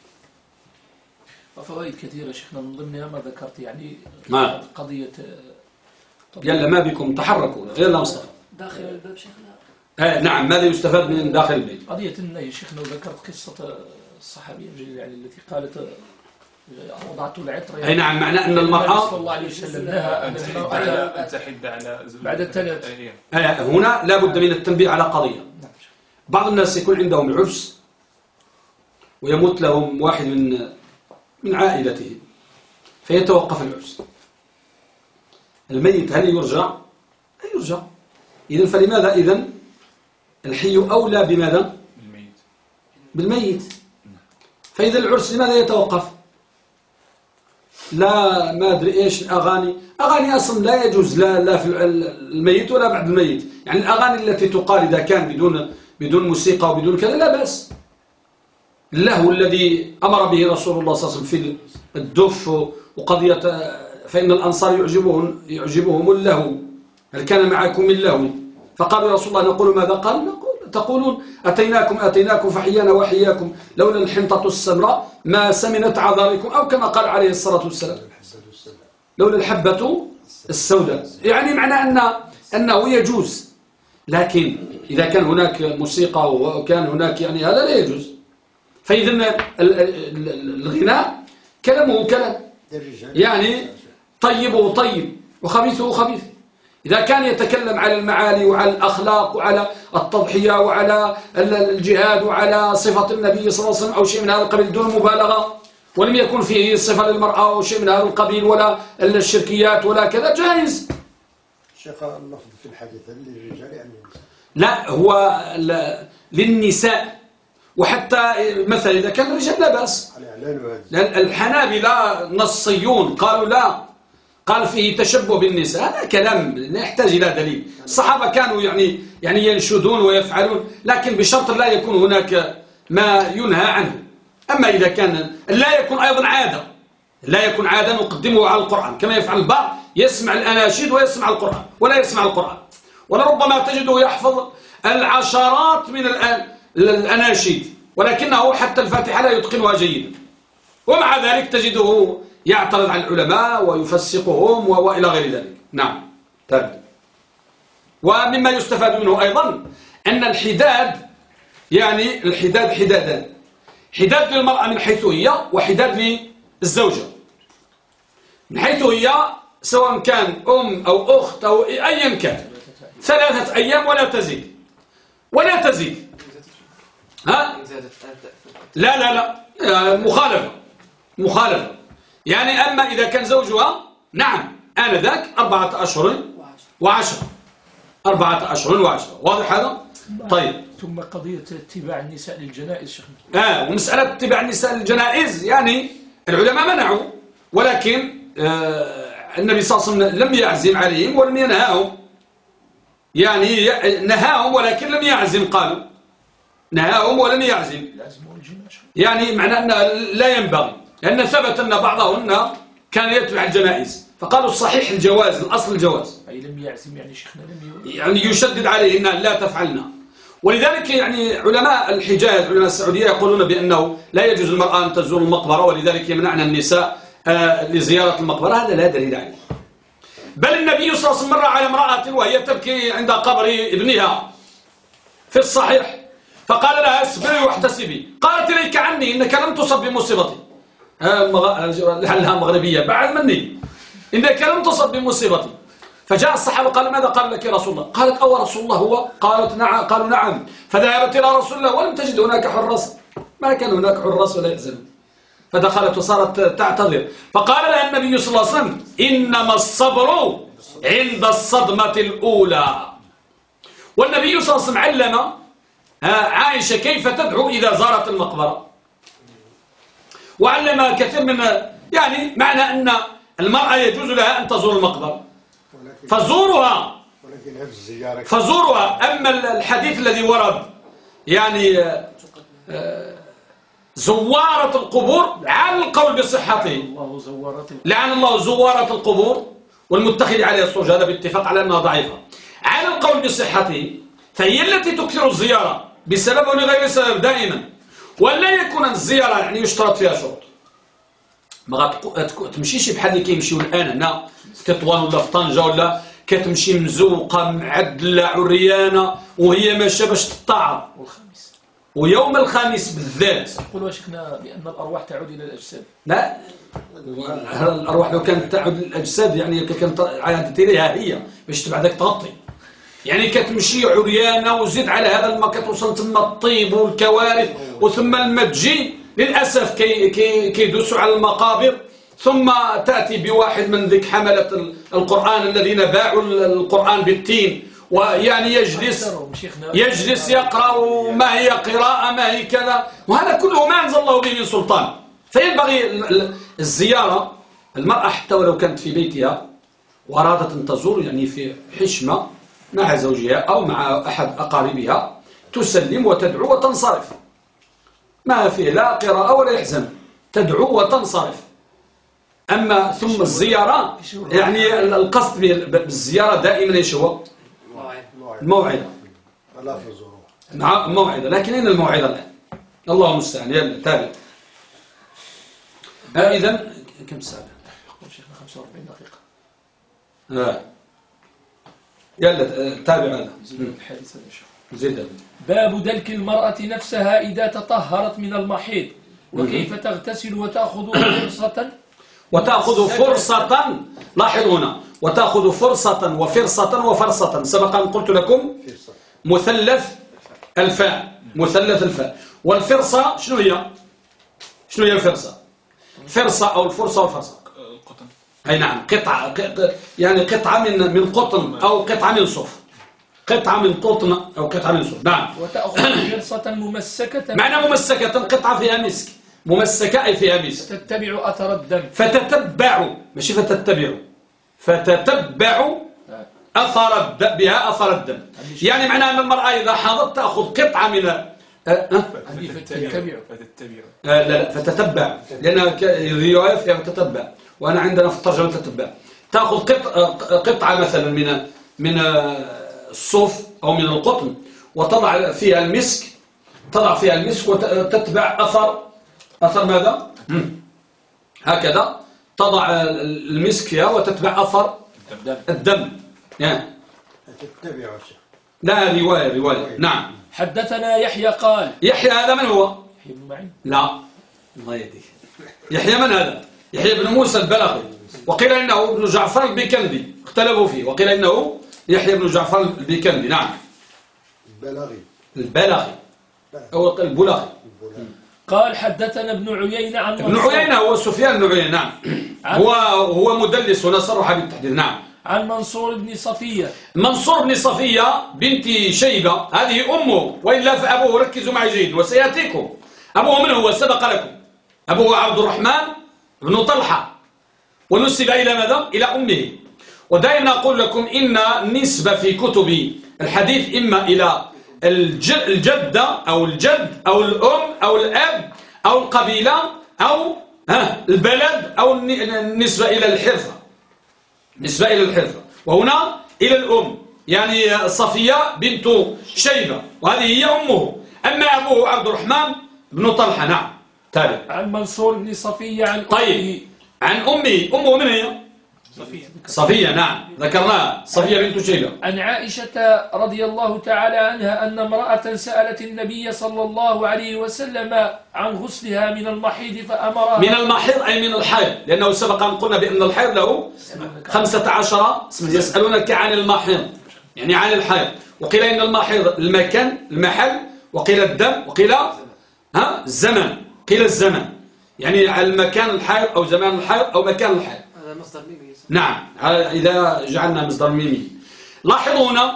فوائد كثيرة شيخنا، من ضمنها ما ذكرت يعني قضية يلا ما بكم تحركوا يلا مصطفى داخل الباب شيخنا. نعم. ماذا يستفاد من داخل البيت؟ قضية النهي شيخنا، وذكرت قصة الصحابية الجليلة يعني التي قالت وضعت العطر يعني. أي نعم، معنى أن المرأة صلى الله عليه وسلم نهى أن تحد على بعد الثلاث. هنا لا بد من التنبيه على قضية. بعض الناس يكون عندهم عرس ويموت لهم واحد من عائلته فيتوقف العرس. الميت هل يرجع؟ لا يرجع. إذن فلماذا إذن الحي أولى بماذا؟ بالميت. فإذا العرس لماذا يتوقف؟ لا ما أدري إيش الأغاني. أغاني أصلا لا يجوز لا في الميت ولا بعد الميت. يعني الأغاني التي تقال إذا كان بدون موسيقى وبدون كذا لا بأس. اللهو الذي أمر به رسول الله صلى الله عليه وسلم في الدف وقضية فإن الأنصار يعجبهم اللهو، هل كان معكم من لهو؟ فقالوا يا رسول الله نقول ماذا؟ قال تقولون أتيناكم فحيانا وحياكم لولا الحنطة السمراء ما سمنت عذاركم، أو كما قال عليه الصلاة والسلام لولا الحبة السوداء. يعني معنى أنه يجوز، لكن إذا كان هناك موسيقى وكان هناك يعني هذا لا يجوز. فإذا الغناء كلامه كلام، يعني طيبه طيب وخبيثه خبيث. إذا كان يتكلم على المعالي وعلى الأخلاق وعلى التضحية وعلى الجهاد وعلى صفة النبي صلى الله عليه وسلم أو شيء من هذا القبيل دون مبالغة، ولم يكن فيه صفة للمرأة أو شيء من هذا القبيل ولا الشركيات ولا كذا، جائز. شيخ اللفظ في الحديث للرجال يعني لا هو للنساء، وحتى مثلا إذا كان الرجال لا بأس. الحنابلة نصيون قالوا لا، قال فيه تشبه بالنساء، هذا كلام لا يحتاج إلى دليل. الصحابة كانوا يعني ينشدون ويفعلون، لكن بشرط لا يكون هناك ما ينهى عنه. أما إذا كان لا يكون أيضا عادة، لا يكون عادة نقدمه على القرآن كما يفعل البعض، يسمع الأناشيد ويسمع القرآن ولا يسمع القرآن، ولربما تجده يحفظ العشرات من الأناشيد ولكنه حتى الفاتحة لا يتقنها جيدا، ومع ذلك تجده يعترض على العلماء ويفسقهم وإلى غير ذلك. نعم تابع. ومما يستفاد منه أيضا أن الحداد، يعني الحداد حدادان، حداد للمرأة من حيث هي وحداد للزوجة من حيث هي، سواء كان أم أو أخت أو أيا كان، 3 أيام ولا تزيد ولا تزيد. ها؟ لا لا لا مخالفة. يعني أما إذا كان زوجها نعم آنذاك 4 أشهر و10. 4 أشهر و10. واضح هذا؟ طيب. ثم قضية اتباع النساء للجنائز شيخنا. ومسألة اتباع النساء للجنائز يعني العلماء منعوا، ولكن النبي صلى الله عليه وسلم لم يعزم عليهم ولم ينهاهم، يعني نهاهم ولكن لم يعزم، قالوا نهاهم ولم يعزم، يعني معنى أن لا ينبغي، لأن ثبت أن بعضهن كان يتبع الجنائز، فقالوا الصحيح الجواز، الأصل الجواز. أي لم يعزم يعني شيخنا يعني يشدد عليهن لا تفعلنا. ولذلك يعني علماء الحجاز علماء السعودية يقولون بأنه لا يجوز المرأة أن تزور المقبرة، ولذلك يمنعنا النساء لزيارة المقبرة. هذا لا دليل عليه. بل النبي صلى الله عليه وسلم مر على امرأة وهي تبكي عند قبر ابنها في الصحيح، فقال لها اصبري واحتسبي، قالت إليك عني إنك لم تصب بمصيبتي. لعلها مغربية بعد مني، إنك لم تصب بمصيبتي. فجاء الصحابة قال ماذا قال لك رسول الله؟ قالت أو رسول الله هو؟ قالت نعم. قالوا نعم. فذهبت إلى رسول الله ولم تجد هناك حراس، ما كان هناك حراس ولا يحزنون، فدخلت وصارت تعتذر، فقال لها النبي صلى الله عليه وسلم إنما الصبر عند الصدمة الأولى. والنبي صلى الله عليه وسلم علم عائشة كيف تدعو إذا زارت المقبرة، وعلم كثير من يعني معنى أن المرأة يجوز لها أن تزور المقبرة فزورها. أما الحديث الذي ورد يعني زوارة القبور على القول بصحته، لعن الله زوارة القبور والمتخذ عليها الصوج، هذا باتفاق على أنها ضعيفة. على القول بصحته فهي التي تكثر الزيارة بسبب ولغير سبب دائما، ولا يكون الزيارة يعني يشترط فيها شروط. ما تمشيش بحال اللي كيمشيو الآن هنا في تطوان ولا في طنجة، ولا كتمشي مزوقة معدلة عريانة وهي ماشية باش تطعم. ويوم الخميس بالذات يقولوا شيخنا بأن الأرواح تعود إلى الأجساد. لا، الأرواح لو كانت تعود للأجساد يعني كانت عادت إليها هي باش بعدك تغطي، يعني كتمشي عريانة وزيد على هذا الماء كتوصل ثم الطيب والكوارث، وثم المتجي للأسف كيدوسوا على المقابر، ثم تأتي بواحد من ذيك حملة القرآن الذين باعوا القرآن بالتين، ويعني يجلس يقرأ ما هي قراءة ما هي كذا، وهذا كله ما أنزل الله به من سلطان. فينبغي الزيارة المرأة حتى ولو كانت في بيتها وأرادت أن تزور يعني في حشمة مع زوجها أو مع أحد أقاربها تسلم وتدعو وتنصرف، ما فيه لا قراءة ولا يحزن، تدعو وتنصرف. أما ثم الزيارة يعني القصد بالزيارة دائما ايش هو؟ الموعظة. نعم الموعظة، لكن أين الموعظة الآن؟ الله المستعان. يلا تابع. إذن كم ساعة؟ شيخنا 45 دقيقة. يلا تابع هذا. زيد. باب دلك المرأة نفسها إذا تطهرت من المحيض، وكيف تغتسل وتأخذ فرصة. لاحظوا هنا، وتأخذ فرصة وفرصة وفرصة. سبق أن قلت لكم مثلث الفاء، مثلث الفاء. والفرصة شنو هي؟ شنو هي الفرصة؟ فرصة أو الفرصة والفرصة. قطن. أي نعم، قطعة يعني قطعة من قطن أو قطعة من صوف. قطعة من قطن أو قطعة من صوف. نعم. وتأخذ فرصة ممسكة. معنى ممسكة قطعة فيها مسك. ممسكة أي فيها مسك. تتبع أثر الدم. فتتبع، ماشي فتتبع، فتتبع أثر الدم، بها أثر الدم. يعني معنى أن المرأة إذا حاضت تأخذ قطعة من فتتبع. لا فتتبع، لأن الرواية فيها تتبع، وأنا عندنا في الترجمة تتبع. تأخذ قطعة مثلا من الصوف أو من القطن وتضع فيها المسك، تضع فيها المسك وتتبع أثر ماذا؟ هكذا تضع المسك فيها وتتبع أثر الدم. تتبع شيء. لا رواية. نعم. حدثنا يحيى قال. يحيى هذا من هو؟ يحيى بن معين. لا الله يهديك. يحيى من هذا؟ يحيى بن موسى البلخي، وقيل إنه ابن جعفر البيكندي، اختلفوا فيه، وقيل إنه يحيى بن جعفر البيكندي. نعم. البلخي أو البلخي. قال حدثنا ابن عيينة عن ابن عيينة هو سفيان بن عيينة. نعم. هو مدلس ونصرح بالتحديد. نعم. عن منصور بن صفية. منصور بن صفية بنت شيبة، هذه أمه، وإلا فأبوه ركزوا معي جيد وسيأتيكم. أبوه من هو؟ سبق لكم. أبوه عبد الرحمن بن طلحة، ونسب إلى ماذا؟ إلى أمه. ودائما أقول لكم إن النسبة في كتب الحديث إما إلى الجدة أو الجد أو الأم أو الأب أو القبيلة أو البلد أو النسبة إلى الحرفة. نسبة إلى الحرفة، وهنا إلى الأم، يعني صفية بنت شيبة، وهذه هي أمه. أما أبوه عبد الرحمن بن طلحة. نعم. تابع. عن منصور بن صفية عن طيب. عن أمه من هي؟ صفية. نعم ذكرناها، صفية بنت شيبة. عن عائشة رضي الله تعالى عنها أن امرأة سألت النبي صلى الله عليه وسلم عن غسلها من المحيض فأمرها. من المحيض أي من الحيض، لأنه سبق أن قلنا بأن الحيض له 15 اسما. يسألونك عن المحيض يعني عن الحيض، وقيل إن المحيض المكان المحل، وقيل الدم، وقيل الزمن، قيل الزمن يعني على المكان الحيض أو زمان الحيض أو مكان الحيض. هذا مصدر ميمي. نعم إذا جعلنا مصدر ميمي. لاحظوا هنا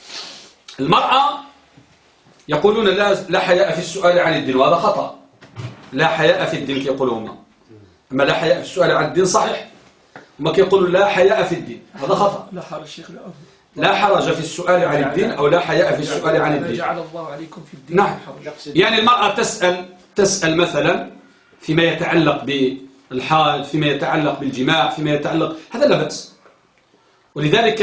المرأة يقولون لا حياء في السؤال عن الدين، وهذا خطأ. لا حياء في الدين يقولون، أما لا حياء في السؤال عن الدين صحيح، وما كيقولوا لا حياء في الدين، هذا خطأ. لا حرج شيخ. لا حرج في السؤال عن الدين أو لا حياء في السؤال عن الدين. جعل الله عليكم في الدين. نعم. يعني المرأة تسأل مثلا فيما يتعلق بالحال، فيما يتعلق بالجماع، فيما يتعلق، هذا لا بأس. ولذلك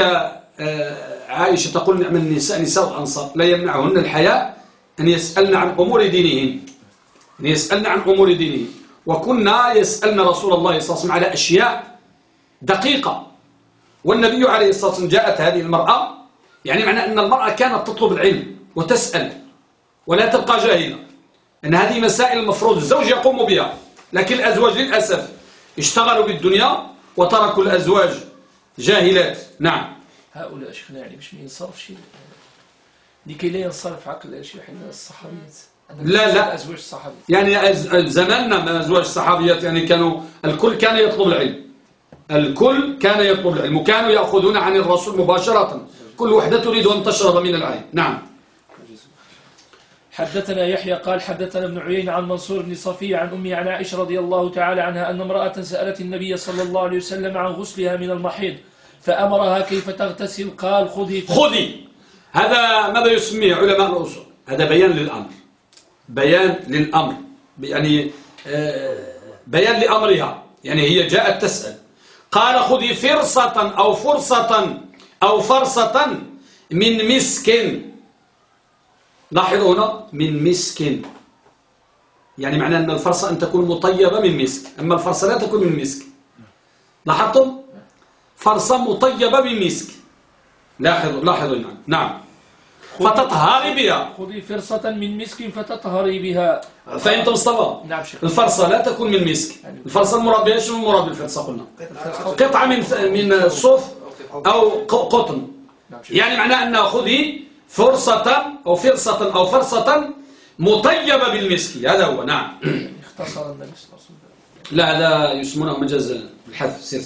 عائشة تقول من النساء نساء الأنصار لا يمنعهن الحياء أن يسألن عن أمور دينهن، أن يسألن عن أمور دينهن. وكنا يسألن رسول الله صلى الله عليه وسلم على أشياء دقيقة، والنبي عليه الصلاة والسلام جاءت هذه المرأة، يعني معنى أن المرأة كانت تطلب العلم وتسأل ولا تبقى جاهلة، أن هذه مسائل المفروض الزوج يقوم بها، لكن الأزواج للأسف اشتغلوا بالدنيا وتركوا الأزواج جاهلات. نعم. هؤلاء شيخنا يعني مش ينصرف شيء لكي لا ينصرف عقل شيخ الصحابيات. لا أزواج الصحابيات يعني زماننا من أزواج الصحابيات يعني كانوا الكل كان يطلب العلم، الكل كان يطلب العلم، وكانوا يأخذون عن الرسول مباشرة، كل وحدة تريد أن تشرب من العين. نعم. حدثنا يحيى قال حدثنا ابن عيينة عن منصور بن صفي عن أمي عن عائشة رضي الله تعالى عنها أن امرأة سألت النبي صلى الله عليه وسلم عن غسلها من المحيض فأمرها كيف تغتسل قال خذي. هذا ماذا يسميه علماء الأصول؟ هذا بيان للأمر يعني بيان لأمرها، يعني هي جاءت تسأل قال خذي فرصة أو فرصة من مسك. لاحظوا هنا من مسك، يعني معنى أن الفرصة أن تكون مطيبة من مسك، أما الفرصة لا تكون من مسك. لاحظتم؟ فرصة مطيبة من مسك. لاحظوا نعم. فتطهري بها. خذي فرصة من مسك فتطهري بها. فأنت مصطفى؟ نعم شيخ. الفرصة لا تكون من مسك. الفرصة المراد بها شنو المراد بالفرصة قلنا؟ قطعة من صوف أو قطن. يعني معناه أن خذي فرصة أو فرصة مطيبة بالمسك. هذا هو. نعم. اختصر النبي صلى الله عليه وسلم. لا يسمونه مجاز الحذف. سير.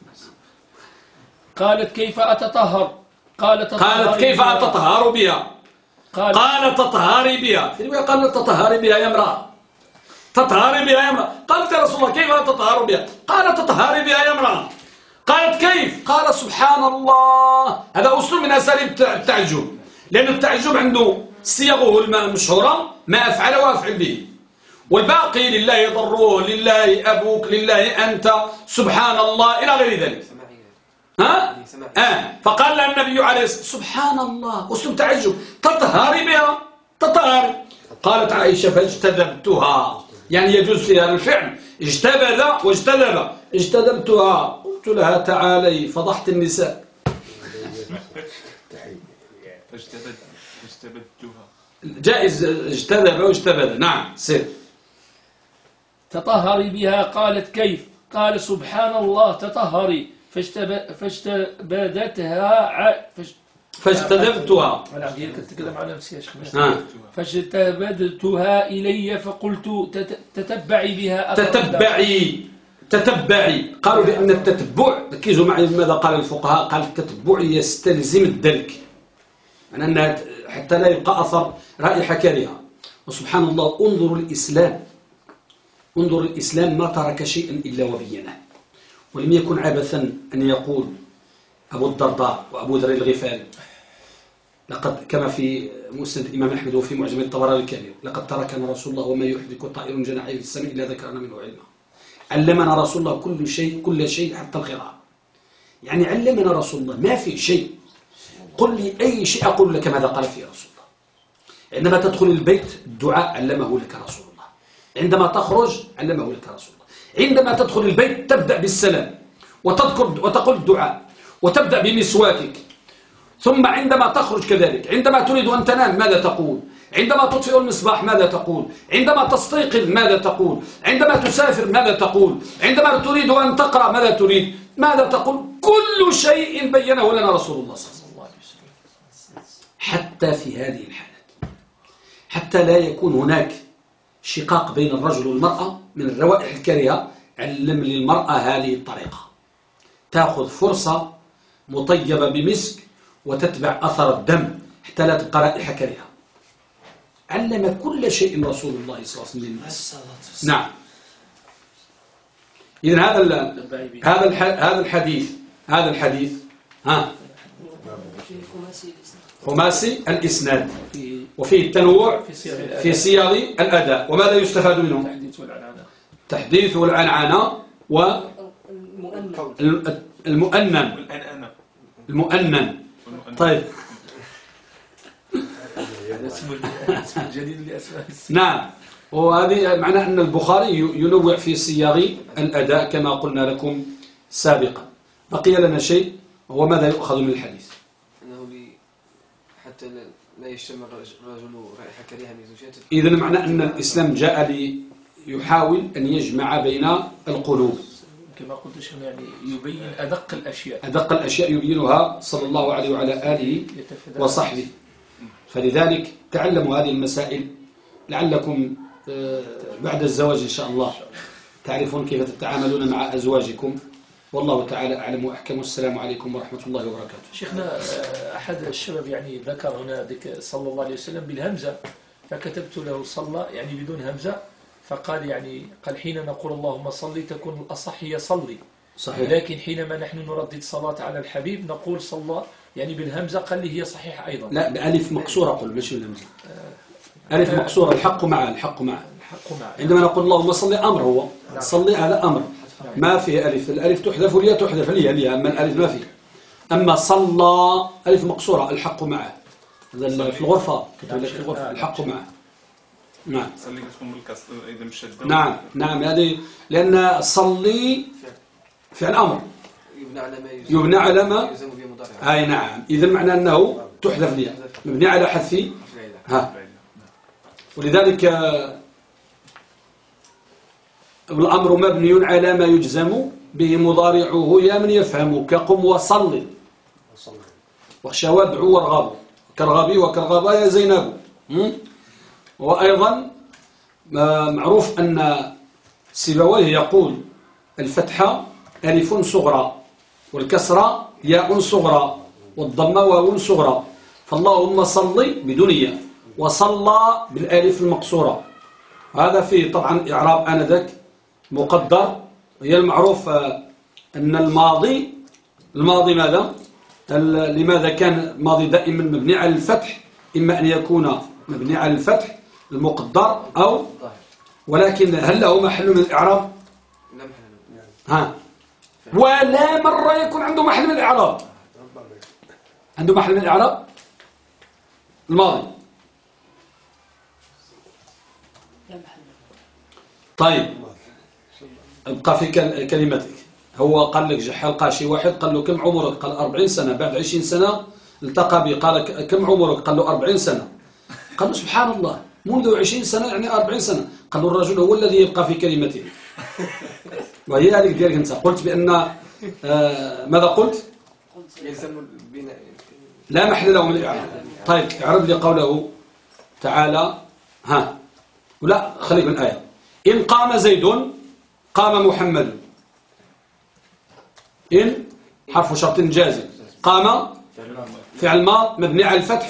قالت كيف أتطهر؟ قالت كيف أتطهر بها؟ قال تطهري بها. في رواية قال تطهري بها يا امرأة. تطهري بها يا امرأة. قالت يا رسول الله كيف أتطهر بها؟ قال تطهري بها يا امرأة. قالت كيف؟ قال سبحان الله. هذا أسلوب من أساليب التعجب، لأن التعجب عنده صيغه المشهورة ما أفعل وأفعل به، والباقي لله ضره، لله أبوك، لله أنت، سبحان الله إلى غير ذلك. فقال لها النبي عليه الصلاة والسلام سبحان الله، أسلوب تعجب. تطهري بها. تطهري. قالت عائشة فاجتذبتها، يعني يجوز فيها الفعل اجتبذ واجتذب. اجتذبتها قلت لها تعالي، فضحت النساء. اجتبدتها جائز اجتذب واجتبذ. نعم سر. تطهري بها. قالت كيف؟ قال سبحان الله تطهري. فاجتذبتها. فاجتذبتها إلي فقلت تتبعي بها. تتبعي. قالوا بأن التتبع، ركزوا معي ماذا قال الفقهاء، قال التتبع يستلزم الدلك، يعني أنها حتى لا يبقى أثر رائحة كريهة. وسبحان الله انظر الإسلام ما ترك شيئا إلا وبينه، ولم يكن عبثا أن يقول أبو الدرداء وأبو ذر الغفاري لقد كما في مسند الإمام أحمد وفي معجم الطبراني الكبير لقد تركنا رسول الله وما يحرك طائر جناحيه في السماء إلا ذكرنا منه علما. علمنا رسول الله كل شيء حتى القراءة. يعني علمنا رسول الله ما في شيء قل لي أي شيء أقول لك ماذا قال فيه رسول الله. عندما تدخل البيت الدعاء علمه لك رسول الله، عندما تخرج علمه لك رسول الله، عندما تدخل البيت تبدأ بالسلام وتقول الدعاء وتبدأ بمسواكك، ثم عندما تخرج كذلك، عندما تريد أن تنام ماذا تقول، عندما تطفئ المصباح ماذا تقول، عندما تستيقظ ماذا تقول، عندما تسافر ماذا تقول، عندما تريد أن تقرأ ماذا تقول. كل شيء بينه لنا رسول الله صلى الله عليه وسلم، حتى في هذه الحالات، حتى لا يكون هناك شقاق بين الرجل والمرأة من الروائح الكريهة. علم للمرأة هذه الطريقة، تأخذ فرصة مطيبة بمسك وتتبع أثر الدم حتى لا تبقى رائحة كريهة. علم كل شيء رسول الله صلى الله عليه وسلم للناس. نعم. إذن هذا الحديث خماسي الإسناد، وفيه التنوع في صيغ الأداء. وماذا يستفاد منه؟ تحديث والعنعنة والمؤنن. طيب. اسم جديد لأسماء. نعم. وهذه معناه أن البخاري ينوع في صيغ الأداء كما قلنا لكم سابقا. بقي لنا شيء، هو ماذا يؤخذ من الحديث؟ أنه حتى لا يشتم الرجل رائحة كريهة من زوجته. إذن معنى أن الإسلام جاء ليحاول أن يجمع بين القلوب كما قلت شيخنا، يعني يبين أدق الأشياء يبينها صلى الله عليه وعلى آله وصحبه. فلذلك تعلموا هذه المسائل لعلكم بعد الزواج إن شاء الله تعرفون كيف تتعاملون مع أزواجكم. والله تعالى أعلم وأحكم. السلام عليكم ورحمة الله وبركاته. شيخنا، أحد الشباب يعني ذكر هنا صلى الله عليه وسلم بالهمزة، فكتبت له صلى يعني بدون همزة، فقال يعني قال حين نقول اللهم صلي تكون الأصح هي صلي صحيح. لكن حينما نحن نردد صلاة على الحبيب نقول صلى يعني بالهمزة، قال لي هي صحيحة أيضا. لا بألف مقصورة قل ماشي بالهمزة. ألف مقصورة، الحق معه الحق معه. عندما نقول اللهم صلي أمر، هو صلي على أمر ما فيه ألف، الألف تحذف والياء تحذف، الياء أما الألف ما فيه. أما صلى ألف مقصورة الحق معه، هذا في الغرفة كتب لك في الغرفة الحق معه. نعم صلي تكون بالكسر إذا مش شدة. نعم هذه لأن صلي فعل أمر يبنى على ما يلزم به مضارع. أي نعم، إذا معنى أنه تحذف الياء مبني على حذف ها. ولذلك الأمر مبني على ما يجزم به مضارعه يا من يفهم، كقم وصلي واخشى وادعو وارغب كرغبي وكرغبا يا زينب. وأيضا معروف أن سيبويه يقول الفتحة ألف صغرى والكسرة ياء صغرى والضمة واو صغرى، فاللهم صلي بدون ياء وصلى بالالف المقصورة. هذا فيه طبعا إعراب آنذاك مقدر. هي المعروف أن الماضي ماذا؟ لماذا كان ماضي دائما مبني على الفتح؟ إما أن يكون مبني على الفتح المقدر أو، ولكن هل له محل من الإعراب؟ ها، ولا مرة يكون عنده محل من الإعراب. عنده محل من الإعراب الماضي. طيب ابقى في كلمتك. هو قال لك حلقة شي واحد قال له كم عمرك؟ قال 40 سنة. بعد 20 سنة التقى به قال كم عمرك؟ قال له 40 سنة. قال له سبحان الله، منذ 20 سنة يعني 40 سنة. قال له الرجل هو الذي يبقى في كلمته. وهي هذيك ديالك انت قلت بأن ماذا قلت؟ يلزم البناء لا محل له من الإعراب. طيب اعرب لي قوله تعالى. ها ولا خليك من الآية. إن قام زيد قام محمد. إن حرف شرط جازم، قام فعل ماض مبني على الفتح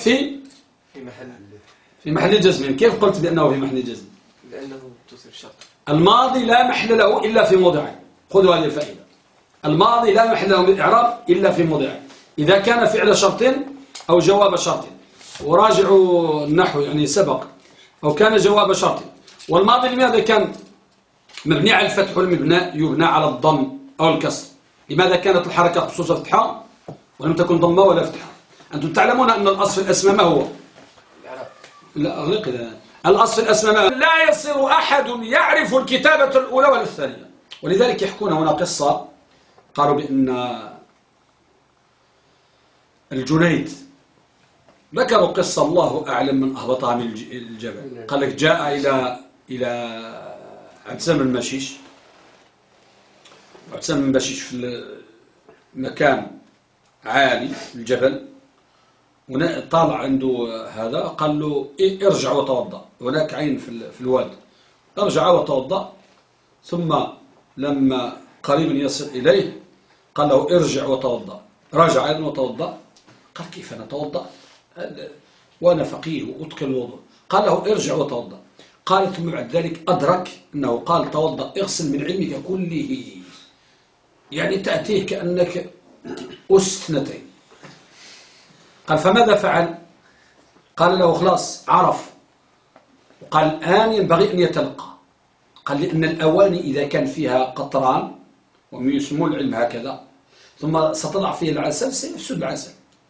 في محل جزم. كيف قلت بأنه في محل جزم؟ لأنه تصير شرط. الماضي لا محل له إلا في موضعين. خذوا هذه الفائدة. الماضي لا محل له من الإعراب إلا في موضعين، إذا كان فعل شرط أو جواب شرط، وراجعوا النحو يعني سبق، أو كان جواب شرط. والماضي لماذا كان مبني على الفتح والمبنى يبنى على الضم أو الكسر؟ لماذا كانت الحركة خصوصا فتحة ولم تكن ضمة ولا فتحة؟ أنتم تعلمون أن الأصل في الأسماء ما هو؟ لا أغلق إذا الأصل في الأسماء لا يصير أحد يعرف الكتابة الأولى ولا الثانية. ولذلك يحكون هنا قصة، قالوا بأن الجنيد ذكروا قصة الله أعلم من أهبطها من الجبل. قال لك جاء إلى عدسان المشيش. عدسان المشيش في مكان عالي في الجبل، طالع عنده هذا قال له ارجع وتوضأ، هناك عين في الواد، ارجع وتوضأ. ثم لما قريبا يصل إليه قال له ارجع وتوضأ. رجع أيضا وتوضأ. قال كيف نتوضأ وأنا فقيه وأتقن الوضوء؟ قال له ارجع وتوضأ. قال ثم بعد ذلك أدرك أنه قال توضأ اغسل من علمك كله، يعني تأتيه كأنك أستنتين. قال فماذا فعل؟ قال له خلاص عرف. قال الآن ينبغي أن يتلقى. قال لأن الأواني إذا كان فيها قطران وهم يسمون العلم هكذا ثم ستضع فيه العسل سيفسد العسل،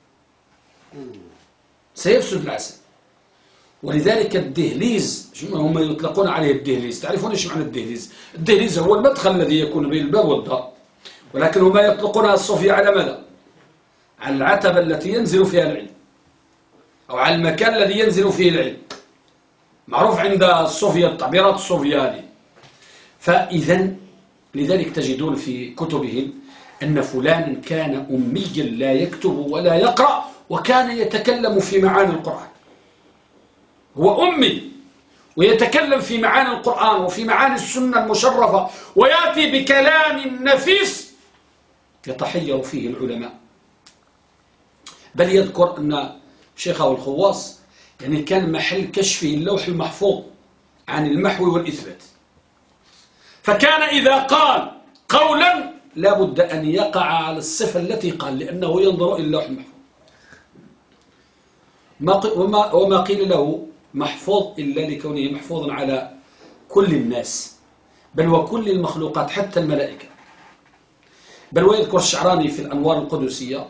سيفسد العسل. ولذلك الدهليز هم يطلقون عليه الدهليز. تعرفون ايش معنى الدهليز؟ الدهليز هو المدخل الذي يكون بين الباب والدار، ولكن هم يطلقونها الصوفية على ماذا؟ على العتبة التي ينزل فيها العلم، أو على المكان الذي ينزل فيه العلم. معروف عند الصوفية التعبيرات الصوفية هذه. فإذا لذلك تجدون في كتبهم أن فلانا كان أميا لا يكتب ولا يقرأ وكان يتكلم في معاني القرآن. هو أمي ويتكلم في معاني القرآن وفي معاني السنة المشرفة، ويأتي بكلام نفيس يتحير فيه العلماء. بل يذكر أن شيخه الخواص يعني كان محل كشفه اللوح المحفوظ عن المحو والإثبات. فكان إذا قال قولا لا بد أن يقع على الصفة التي قال، لأنه ينظر إلى اللوح المحفوظ. وما قيل له محفوظ إلا لكونه محفوظا على كل الناس، بل وكل المخلوقات حتى الملائكة. بل ويذكر الشعراني في الأنوار القدسية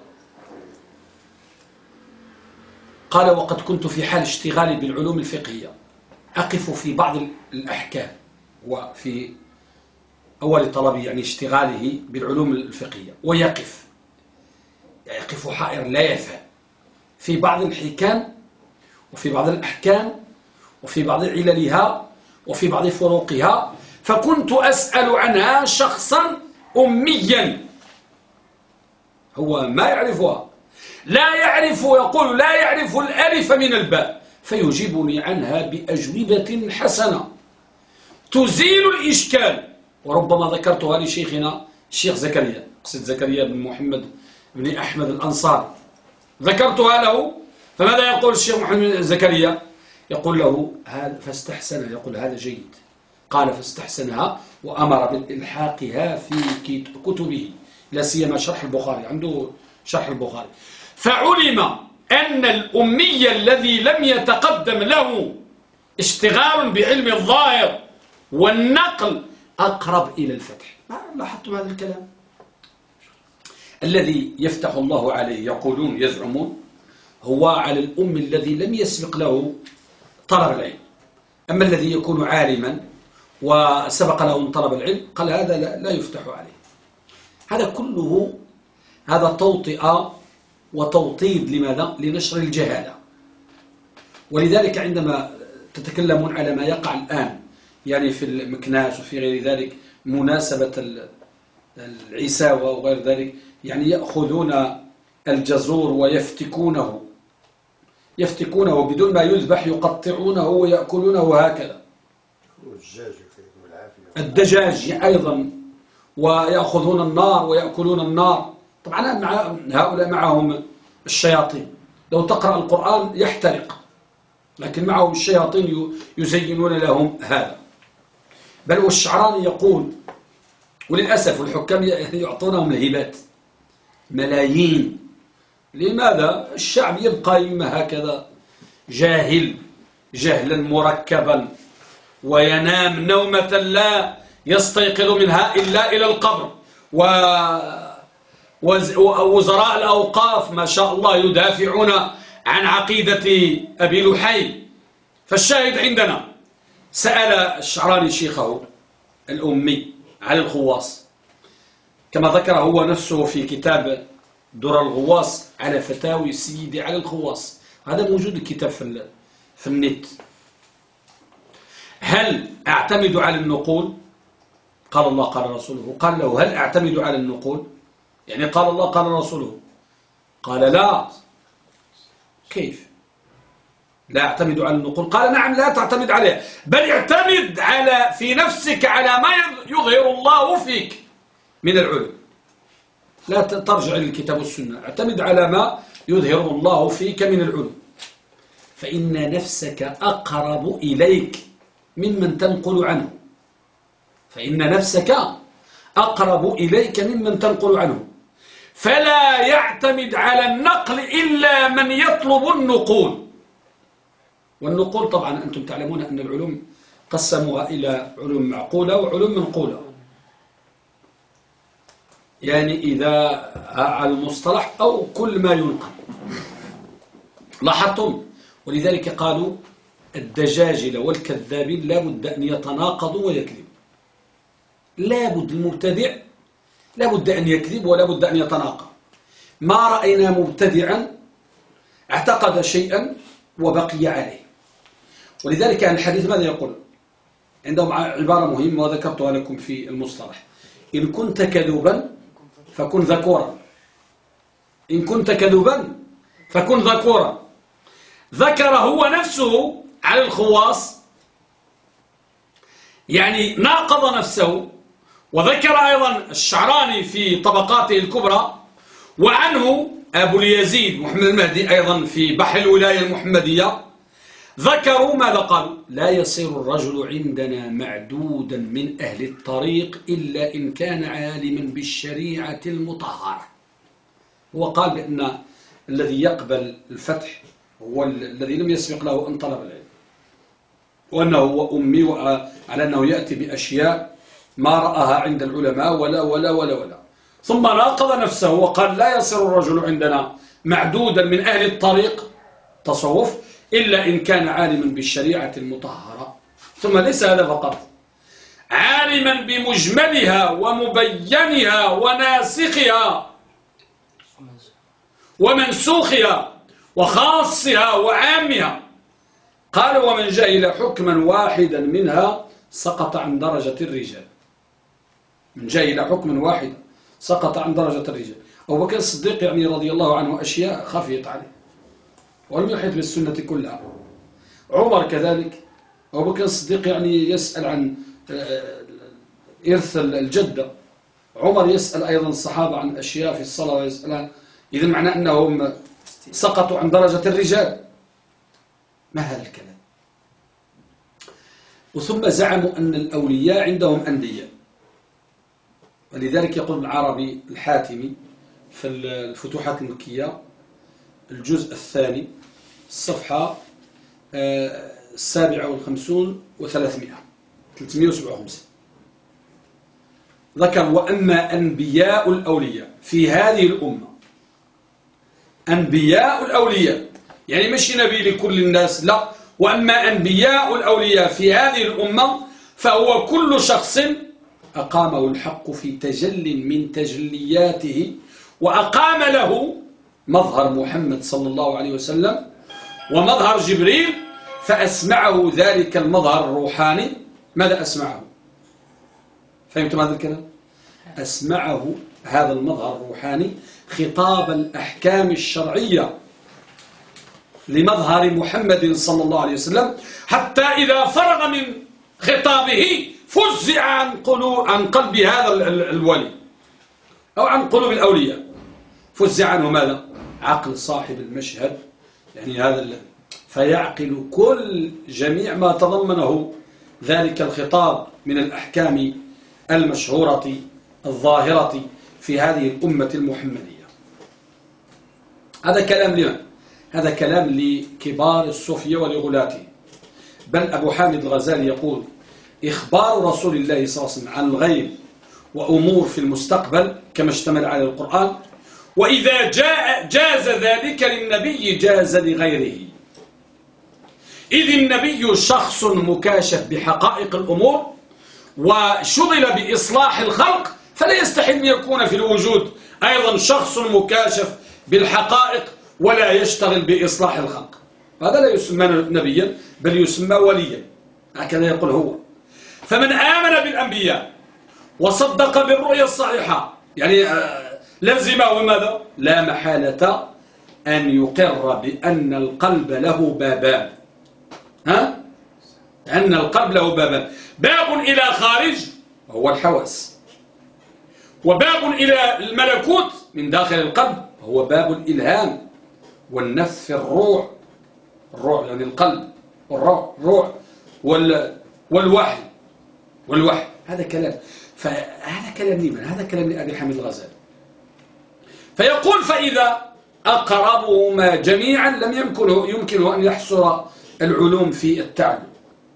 قال: وقد كنت في حال اشتغالي بالعلوم الفقهية أقف في بعض الأحكام، وفي أول طلبي يعني اشتغاله بالعلوم الفقهية، ويقف حائر لا يفهم في بعض الحكام وفي بعض الأحكام وفي بعض عللها وفي بعض فروقها، فكنت أسأل عنها شخصا أميا هو ما يعرفها، لا يعرف، يقول لا يعرف الألف من الباء، فيجيبني عنها بأجوبة حسنة تزيل الإشكال. وربما ذكرتها لشيخنا الشيخ زكريا، قصد زكريا بن محمد بن أحمد الأنصاري، ذكرتها له. فماذا يقول الشيخ محمد زكريا؟ يقول له هذا فاستحسنها، يقول هذا جيد. قال فاستحسنها وأمر بالإلحاقها في كتبه، لا سيما شرح البخاري، عنده شرح البخاري. فعلم أن الأمي الذي لم يتقدم له اشتغال بعلم الظاهر والنقل أقرب إلى الفتح. لاحظتم هذا الكلام؟ الذي يفتح الله عليه يقولون يزعمون هو على الأم الذي لم يسبق له طلب العلم. أما الذي يكون عالما وسبق له من طلب العلم قال هذا لا يفتح عليه. هذا كله هذا توطئة وتوطيد. لماذا؟ لنشر الجهالة. ولذلك عندما تتكلمون على ما يقع الآن يعني في المكناس وفي غير ذلك مناسبة العساوة وغير ذلك، يعني يأخذون الجزور ويفتكونه بدون ما يذبح، يقطعونه ويأكلونه هكذا. الدجاج أيضا، ويأخذون النار ويأكلون النار. طبعا هؤلاء معهم الشياطين، لو تقرأ القرآن يحترق، لكن معهم الشياطين يزينون لهم هذا. بل والشعراني يقول، وللأسف الحكام يعطونهم الهبات ملايين. لماذا؟ الشعب يبقى إما هكذا جهلا مركبا، وينام نومة لا يستيقظ منها إلا إلى القبر. ووزراء الأوقاف ما شاء الله يدافعون عن عقيدة أبي لحي. فالشاهد عندنا سأل الشعراني شيخه الأمي على الخواص، كما ذكر هو نفسه في كتاب درر الغواص على فتاوي سيدي علي الخواص. هذا موجود الكتاب في النت. هل أعتمد على النقول؟ قال الله قال رسوله. قال له هل أعتمد على النقول؟ يعني قال الله قال رسوله. قال لا. كيف لا أعتمد على النقول؟ قال نعم لا تعتمد عليه، بل اعتمد في نفسك على ما يظهر الله فيك من العلم. لا ترجع للكتاب والسنة، اعتمد على ما يظهر الله فيك من العلم، فإن نفسك أقرب إليك ممن تنقل عنه. فإن نفسك أقرب إليك ممن تنقل عنه، فلا يعتمد على النقل إلا من يطلب النقول. والنقول طبعا أنتم تعلمون أن العلوم قسموها إلى علوم معقولة وعلوم منقولة. يعني إذا على المصطلح أو كل ما ينقل. لاحظتم؟ ولذلك قالوا الدجاجلة والكذابين لا بد أن يتناقضوا ويكذبوا. لا بد المبتدع لا بد أن يكذب ولا بد أن يتناقض. ما رأينا مبتدعا اعتقد شيئا وبقي عليه. ولذلك الحديث ماذا يقول؟ عندهم عبارة مهمة وذكرتها لكم في المصطلح: إن كنت كذوبا فكن ذكورا. إن كنت كذوبا فكن ذكورا. ذكر هو نفسه على الخواص، يعني ناقض نفسه. وذكر أيضا الشعراني في طبقاته الكبرى، وعنه أبو اليزيد محمد المهدي أيضا في بحر الولاية المحمدية، ذكروا ماذا قالوا؟ لا يصير الرجل عندنا معدودا من أهل الطريق إلا إن كان عالما بالشريعة المطهرة. هو قال بأن الذي يقبل الفتح هو الذي لم يسبق له أن طلب العلم، وأنه هو أمي، على أنه يأتي بأشياء ما رآها عند العلماء ولا ولا ولا ولا. ثم ناقض نفسه وقال لا يصير الرجل عندنا معدودا من أهل الطريق تصوف إلا إن كان عالما بالشريعة المطهرة. ثم ليس هذا فقط، عالما بمجملها ومبينها وناسخها ومنسوخها وخاصها وعامها. قال ومن جهل حكما واحدا منها سقط عن درجة الرجال. من جهل حكما واحدا سقط عن درجة الرجال. أبو بكر الصديق يعني رضي الله عنه أشياء خفيت عليه ولم يحيط بالسنة كلها. عمر كذلك. أبو بكر الصديق يعني يسأل عن إرث الجدة، عمر يسأل أيضا الصحابة عن أشياء في الصلاة ويسألها. إذن معنى أنهم سقطوا عن درجة الرجال. ما هذا الكلام؟ وثم زعموا أن الأولياء عندهم أندية، ولذلك يقول ابن عربي الحاتمي في الفتوحات المكية الجزء الثاني الصفحة 57 و357 ذكر وأما أنبياء الأولياء في هذه الأمة، أنبياء الأولياء يعني مش نبي لكل الناس، لا، وأما أنبياء الأولياء في هذه الأمة فهو كل شخص أقامه الحق في تجل من تجلياته وأقام له مظهر محمد صلى الله عليه وسلم ومظهر جبريل، فأسمعه ذلك المظهر الروحاني. ماذا أسمعه؟ فهمتم هذا الكلام؟ أسمعه هذا المظهر الروحاني خطاب الأحكام الشرعية لمظهر محمد صلى الله عليه وسلم، حتى إذا فرغ من خطابه فزع عن قلب هذا الولي أو عن قلوب الأولياء. فزع عنه ماذا؟ عقل صاحب المشهد، يعني هذا فيعقل كل جميع ما تضمنه ذلك الخطاب من الأحكام المشهورة الظاهرة في هذه الأمة المحمدية. هذا كلام لمن؟ هذا كلام لكبار الصوفية ولغلاته. بل أبو حامد الغزالي يقول إخبار رسول الله صلى الله عليه وسلم عن الغيب وأمور في المستقبل كما اشتمل على القرآن، وإذا جاز ذلك للنبي جاز لغيره، إذ النبي شخص مكاشف بحقائق الأمور وشغل بإصلاح الخلق، فلا يستحيل أن يكون في الوجود أيضا شخص مكاشف بالحقائق ولا يشتغل بإصلاح الخلق. هذا لا يسمى نبيا بل يسمى وليا، هكذا يقول هو. فمن آمن بالأنبياء وصدق بالرؤيا الصحيحة يعني لزمه ماذا؟ لا محالة أن يقر بأن القلب له بابان. أن القلب له بابان، باب إلى خارج وهو الحواس، وباب إلى الملكوت من داخل القلب هو باب الإلهام والنفس في الروح. الروح يعني القلب، والروح والوحي. هذا كلام. فهذا كلام لمن؟ هذا كلام لأبي حامد الغزالي. فيقول فإذا أقربهما جميعا لم يمكنه أن يحصر العلوم في التعلم.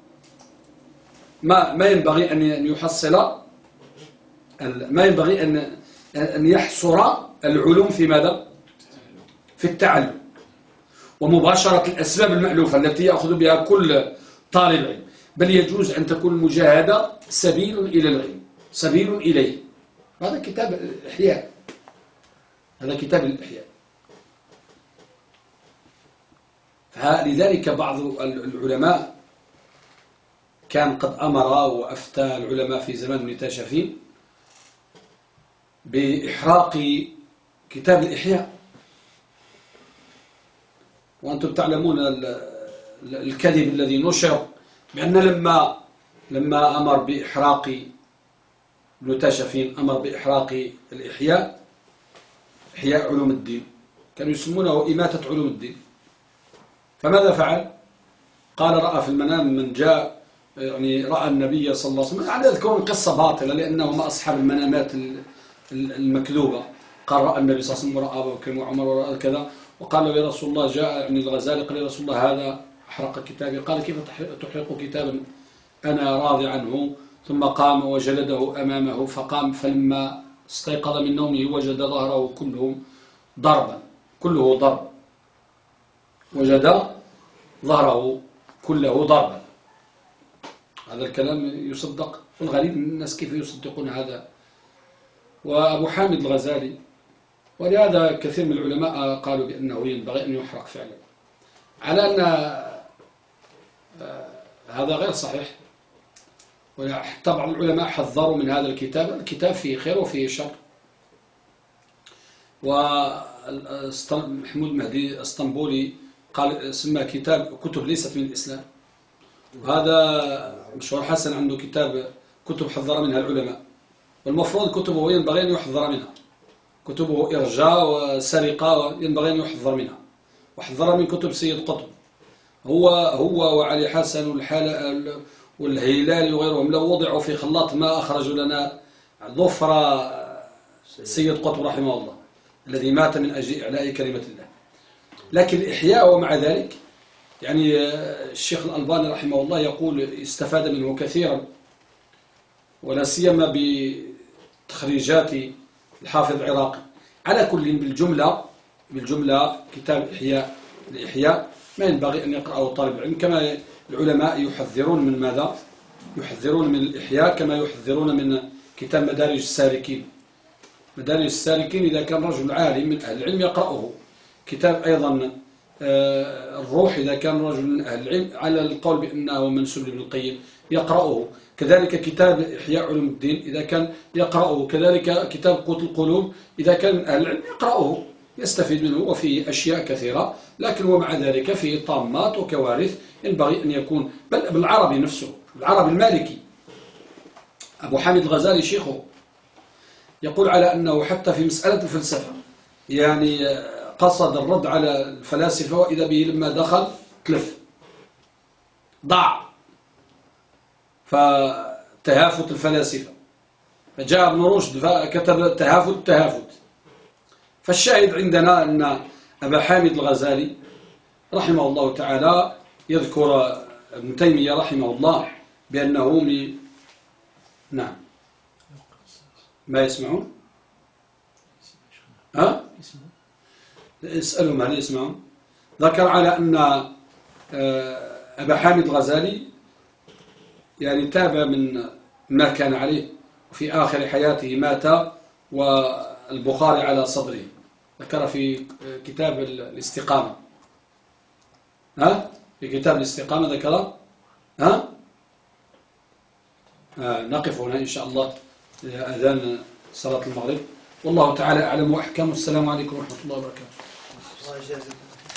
ما ينبغي أن يحصل، ما ينبغي أن يحصر العلوم في ماذا؟ في التعلم ومباشرة الأسباب المألوفة التي يأخذ بها كل طالب علم، بل يجوز أن تكون المجاهدة سبيل إلى العلم، سبيل إليه. هذا كتاب الإحياء، هذا كتاب الإحياء. فلذلك بعض العلماء كان قد أمر وأفتى العلماء في زمان ابن تاشفين بإحراق كتاب الإحياء. وأنتم تعلمون الكذب الذي نشر بأن لما أمر بإحراق ابن تاشفين أمر بإحراق الإحياء، إحياء علوم الدين، كانوا يسمونه إماتة علوم الدين. فماذا فعل؟ قال رأى في المنام من جاء يعني رأى النبي صلى الله عليه وسلم، يعني تكون قصة باطلة لأنه ما أصحاب المنامات المكذوبة. قال رأى النبي صلى الله عليه وسلم ورأى أبو بكر وعمر ورأى كذا، وقال له يا رسول الله، جاء يعني الغزالي قال يا رسول الله هذا أحرق كتابي. قال كيف تحرق كتابا أنا راضي عنه؟ ثم قام وجلده أمامه، فقام فلما استيقظ من نومه وجد ظهره كله ضربا، كله ضرب، وجد ظهره كله ضربا. هذا الكلام يصدق؟ والغريب من الناس كيف يصدقون هذا. وأبو حامد الغزالي، ولهذا كثير من العلماء قالوا بأنه ينبغي أن يحرق فعلا، على أن هذا غير صحيح. وطبعا العلماء حذروا من هذا الكتاب، الكتاب فيه خير وفيه شر. ومحمود مهدي اسطنبولي قال سمى كتب ليست من الإسلام، وهذا مشوار حسن عنده كتب حذر منها العلماء، والمفروض كتبه ينبغي أن يحذر منها، كتبه إرجاء وسرقة ينبغي أن يحذر منها، وحذر من كتب سيد قطب. هو وعلي حسن والهلالي وغيرهم لو وضعوا في خلاط ما أخرجوا لنا ظفر سيد قطب رحمه الله الذي مات من أجل إعلاء كلمة الله. لكن الإحياء ومع ذلك يعني الشيخ الألباني رحمه الله يقول استفاد منه كثيرا، ولا سيما بتخريجات الحافظ العراقي. على كل بالجملة كتاب الإحياء ما ينبغي أن يقرأه طالب العلم، كما العلماء يحذرون من ماذا؟ يحذرون من الإحياء كما يحذرون من كتاب مدارج السالكين. مدارج السالكين إذا كان رجل عالم من أهل العلم يقرأه. كتاب أيضا الروح إذا كان رجل من أهل العلم على القول بأنه منسوب لابن القيم يقرأه. كذلك كتاب إحياء علوم الدين إذا كان يقرأه. كذلك كتاب قوت القلوب إذا كان من أهل العلم يقرأه، يستفيد منه وفيه أشياء كثيرة. لكن ومع ذلك فيه طامات وكوارث ينبغي أن يكون بل بالعربي نفسه، العربي المالكي. أبو حامد الغزالي شيخه يقول على أنه حتى في مسألة الفلسفة يعني قصد الرد على الفلاسفة، وإذا به لما دخل تلف ضاع، فتهافت الفلاسفة، فجاء ابن رشد فكتب تهافت. فالشاهد عندنا أن أبا حامد الغزالي رحمه الله تعالى يذكر ابن تيمية رحمه الله بأنه نعم ما يسمعون؟ اسألهم هل يسمعون؟ ذكر على أن أبا حامد الغزالي يعني تاب من ما كان عليه، وفي آخر حياته مات والبخاري على صدره. ذكر في كتاب الاستقامة، في كتاب الاستقامة ذكر نقف هنا إن شاء الله أذان صلاة المغرب. والله تعالى أعلم وأحكم. السلام عليكم ورحمة الله وبركاته.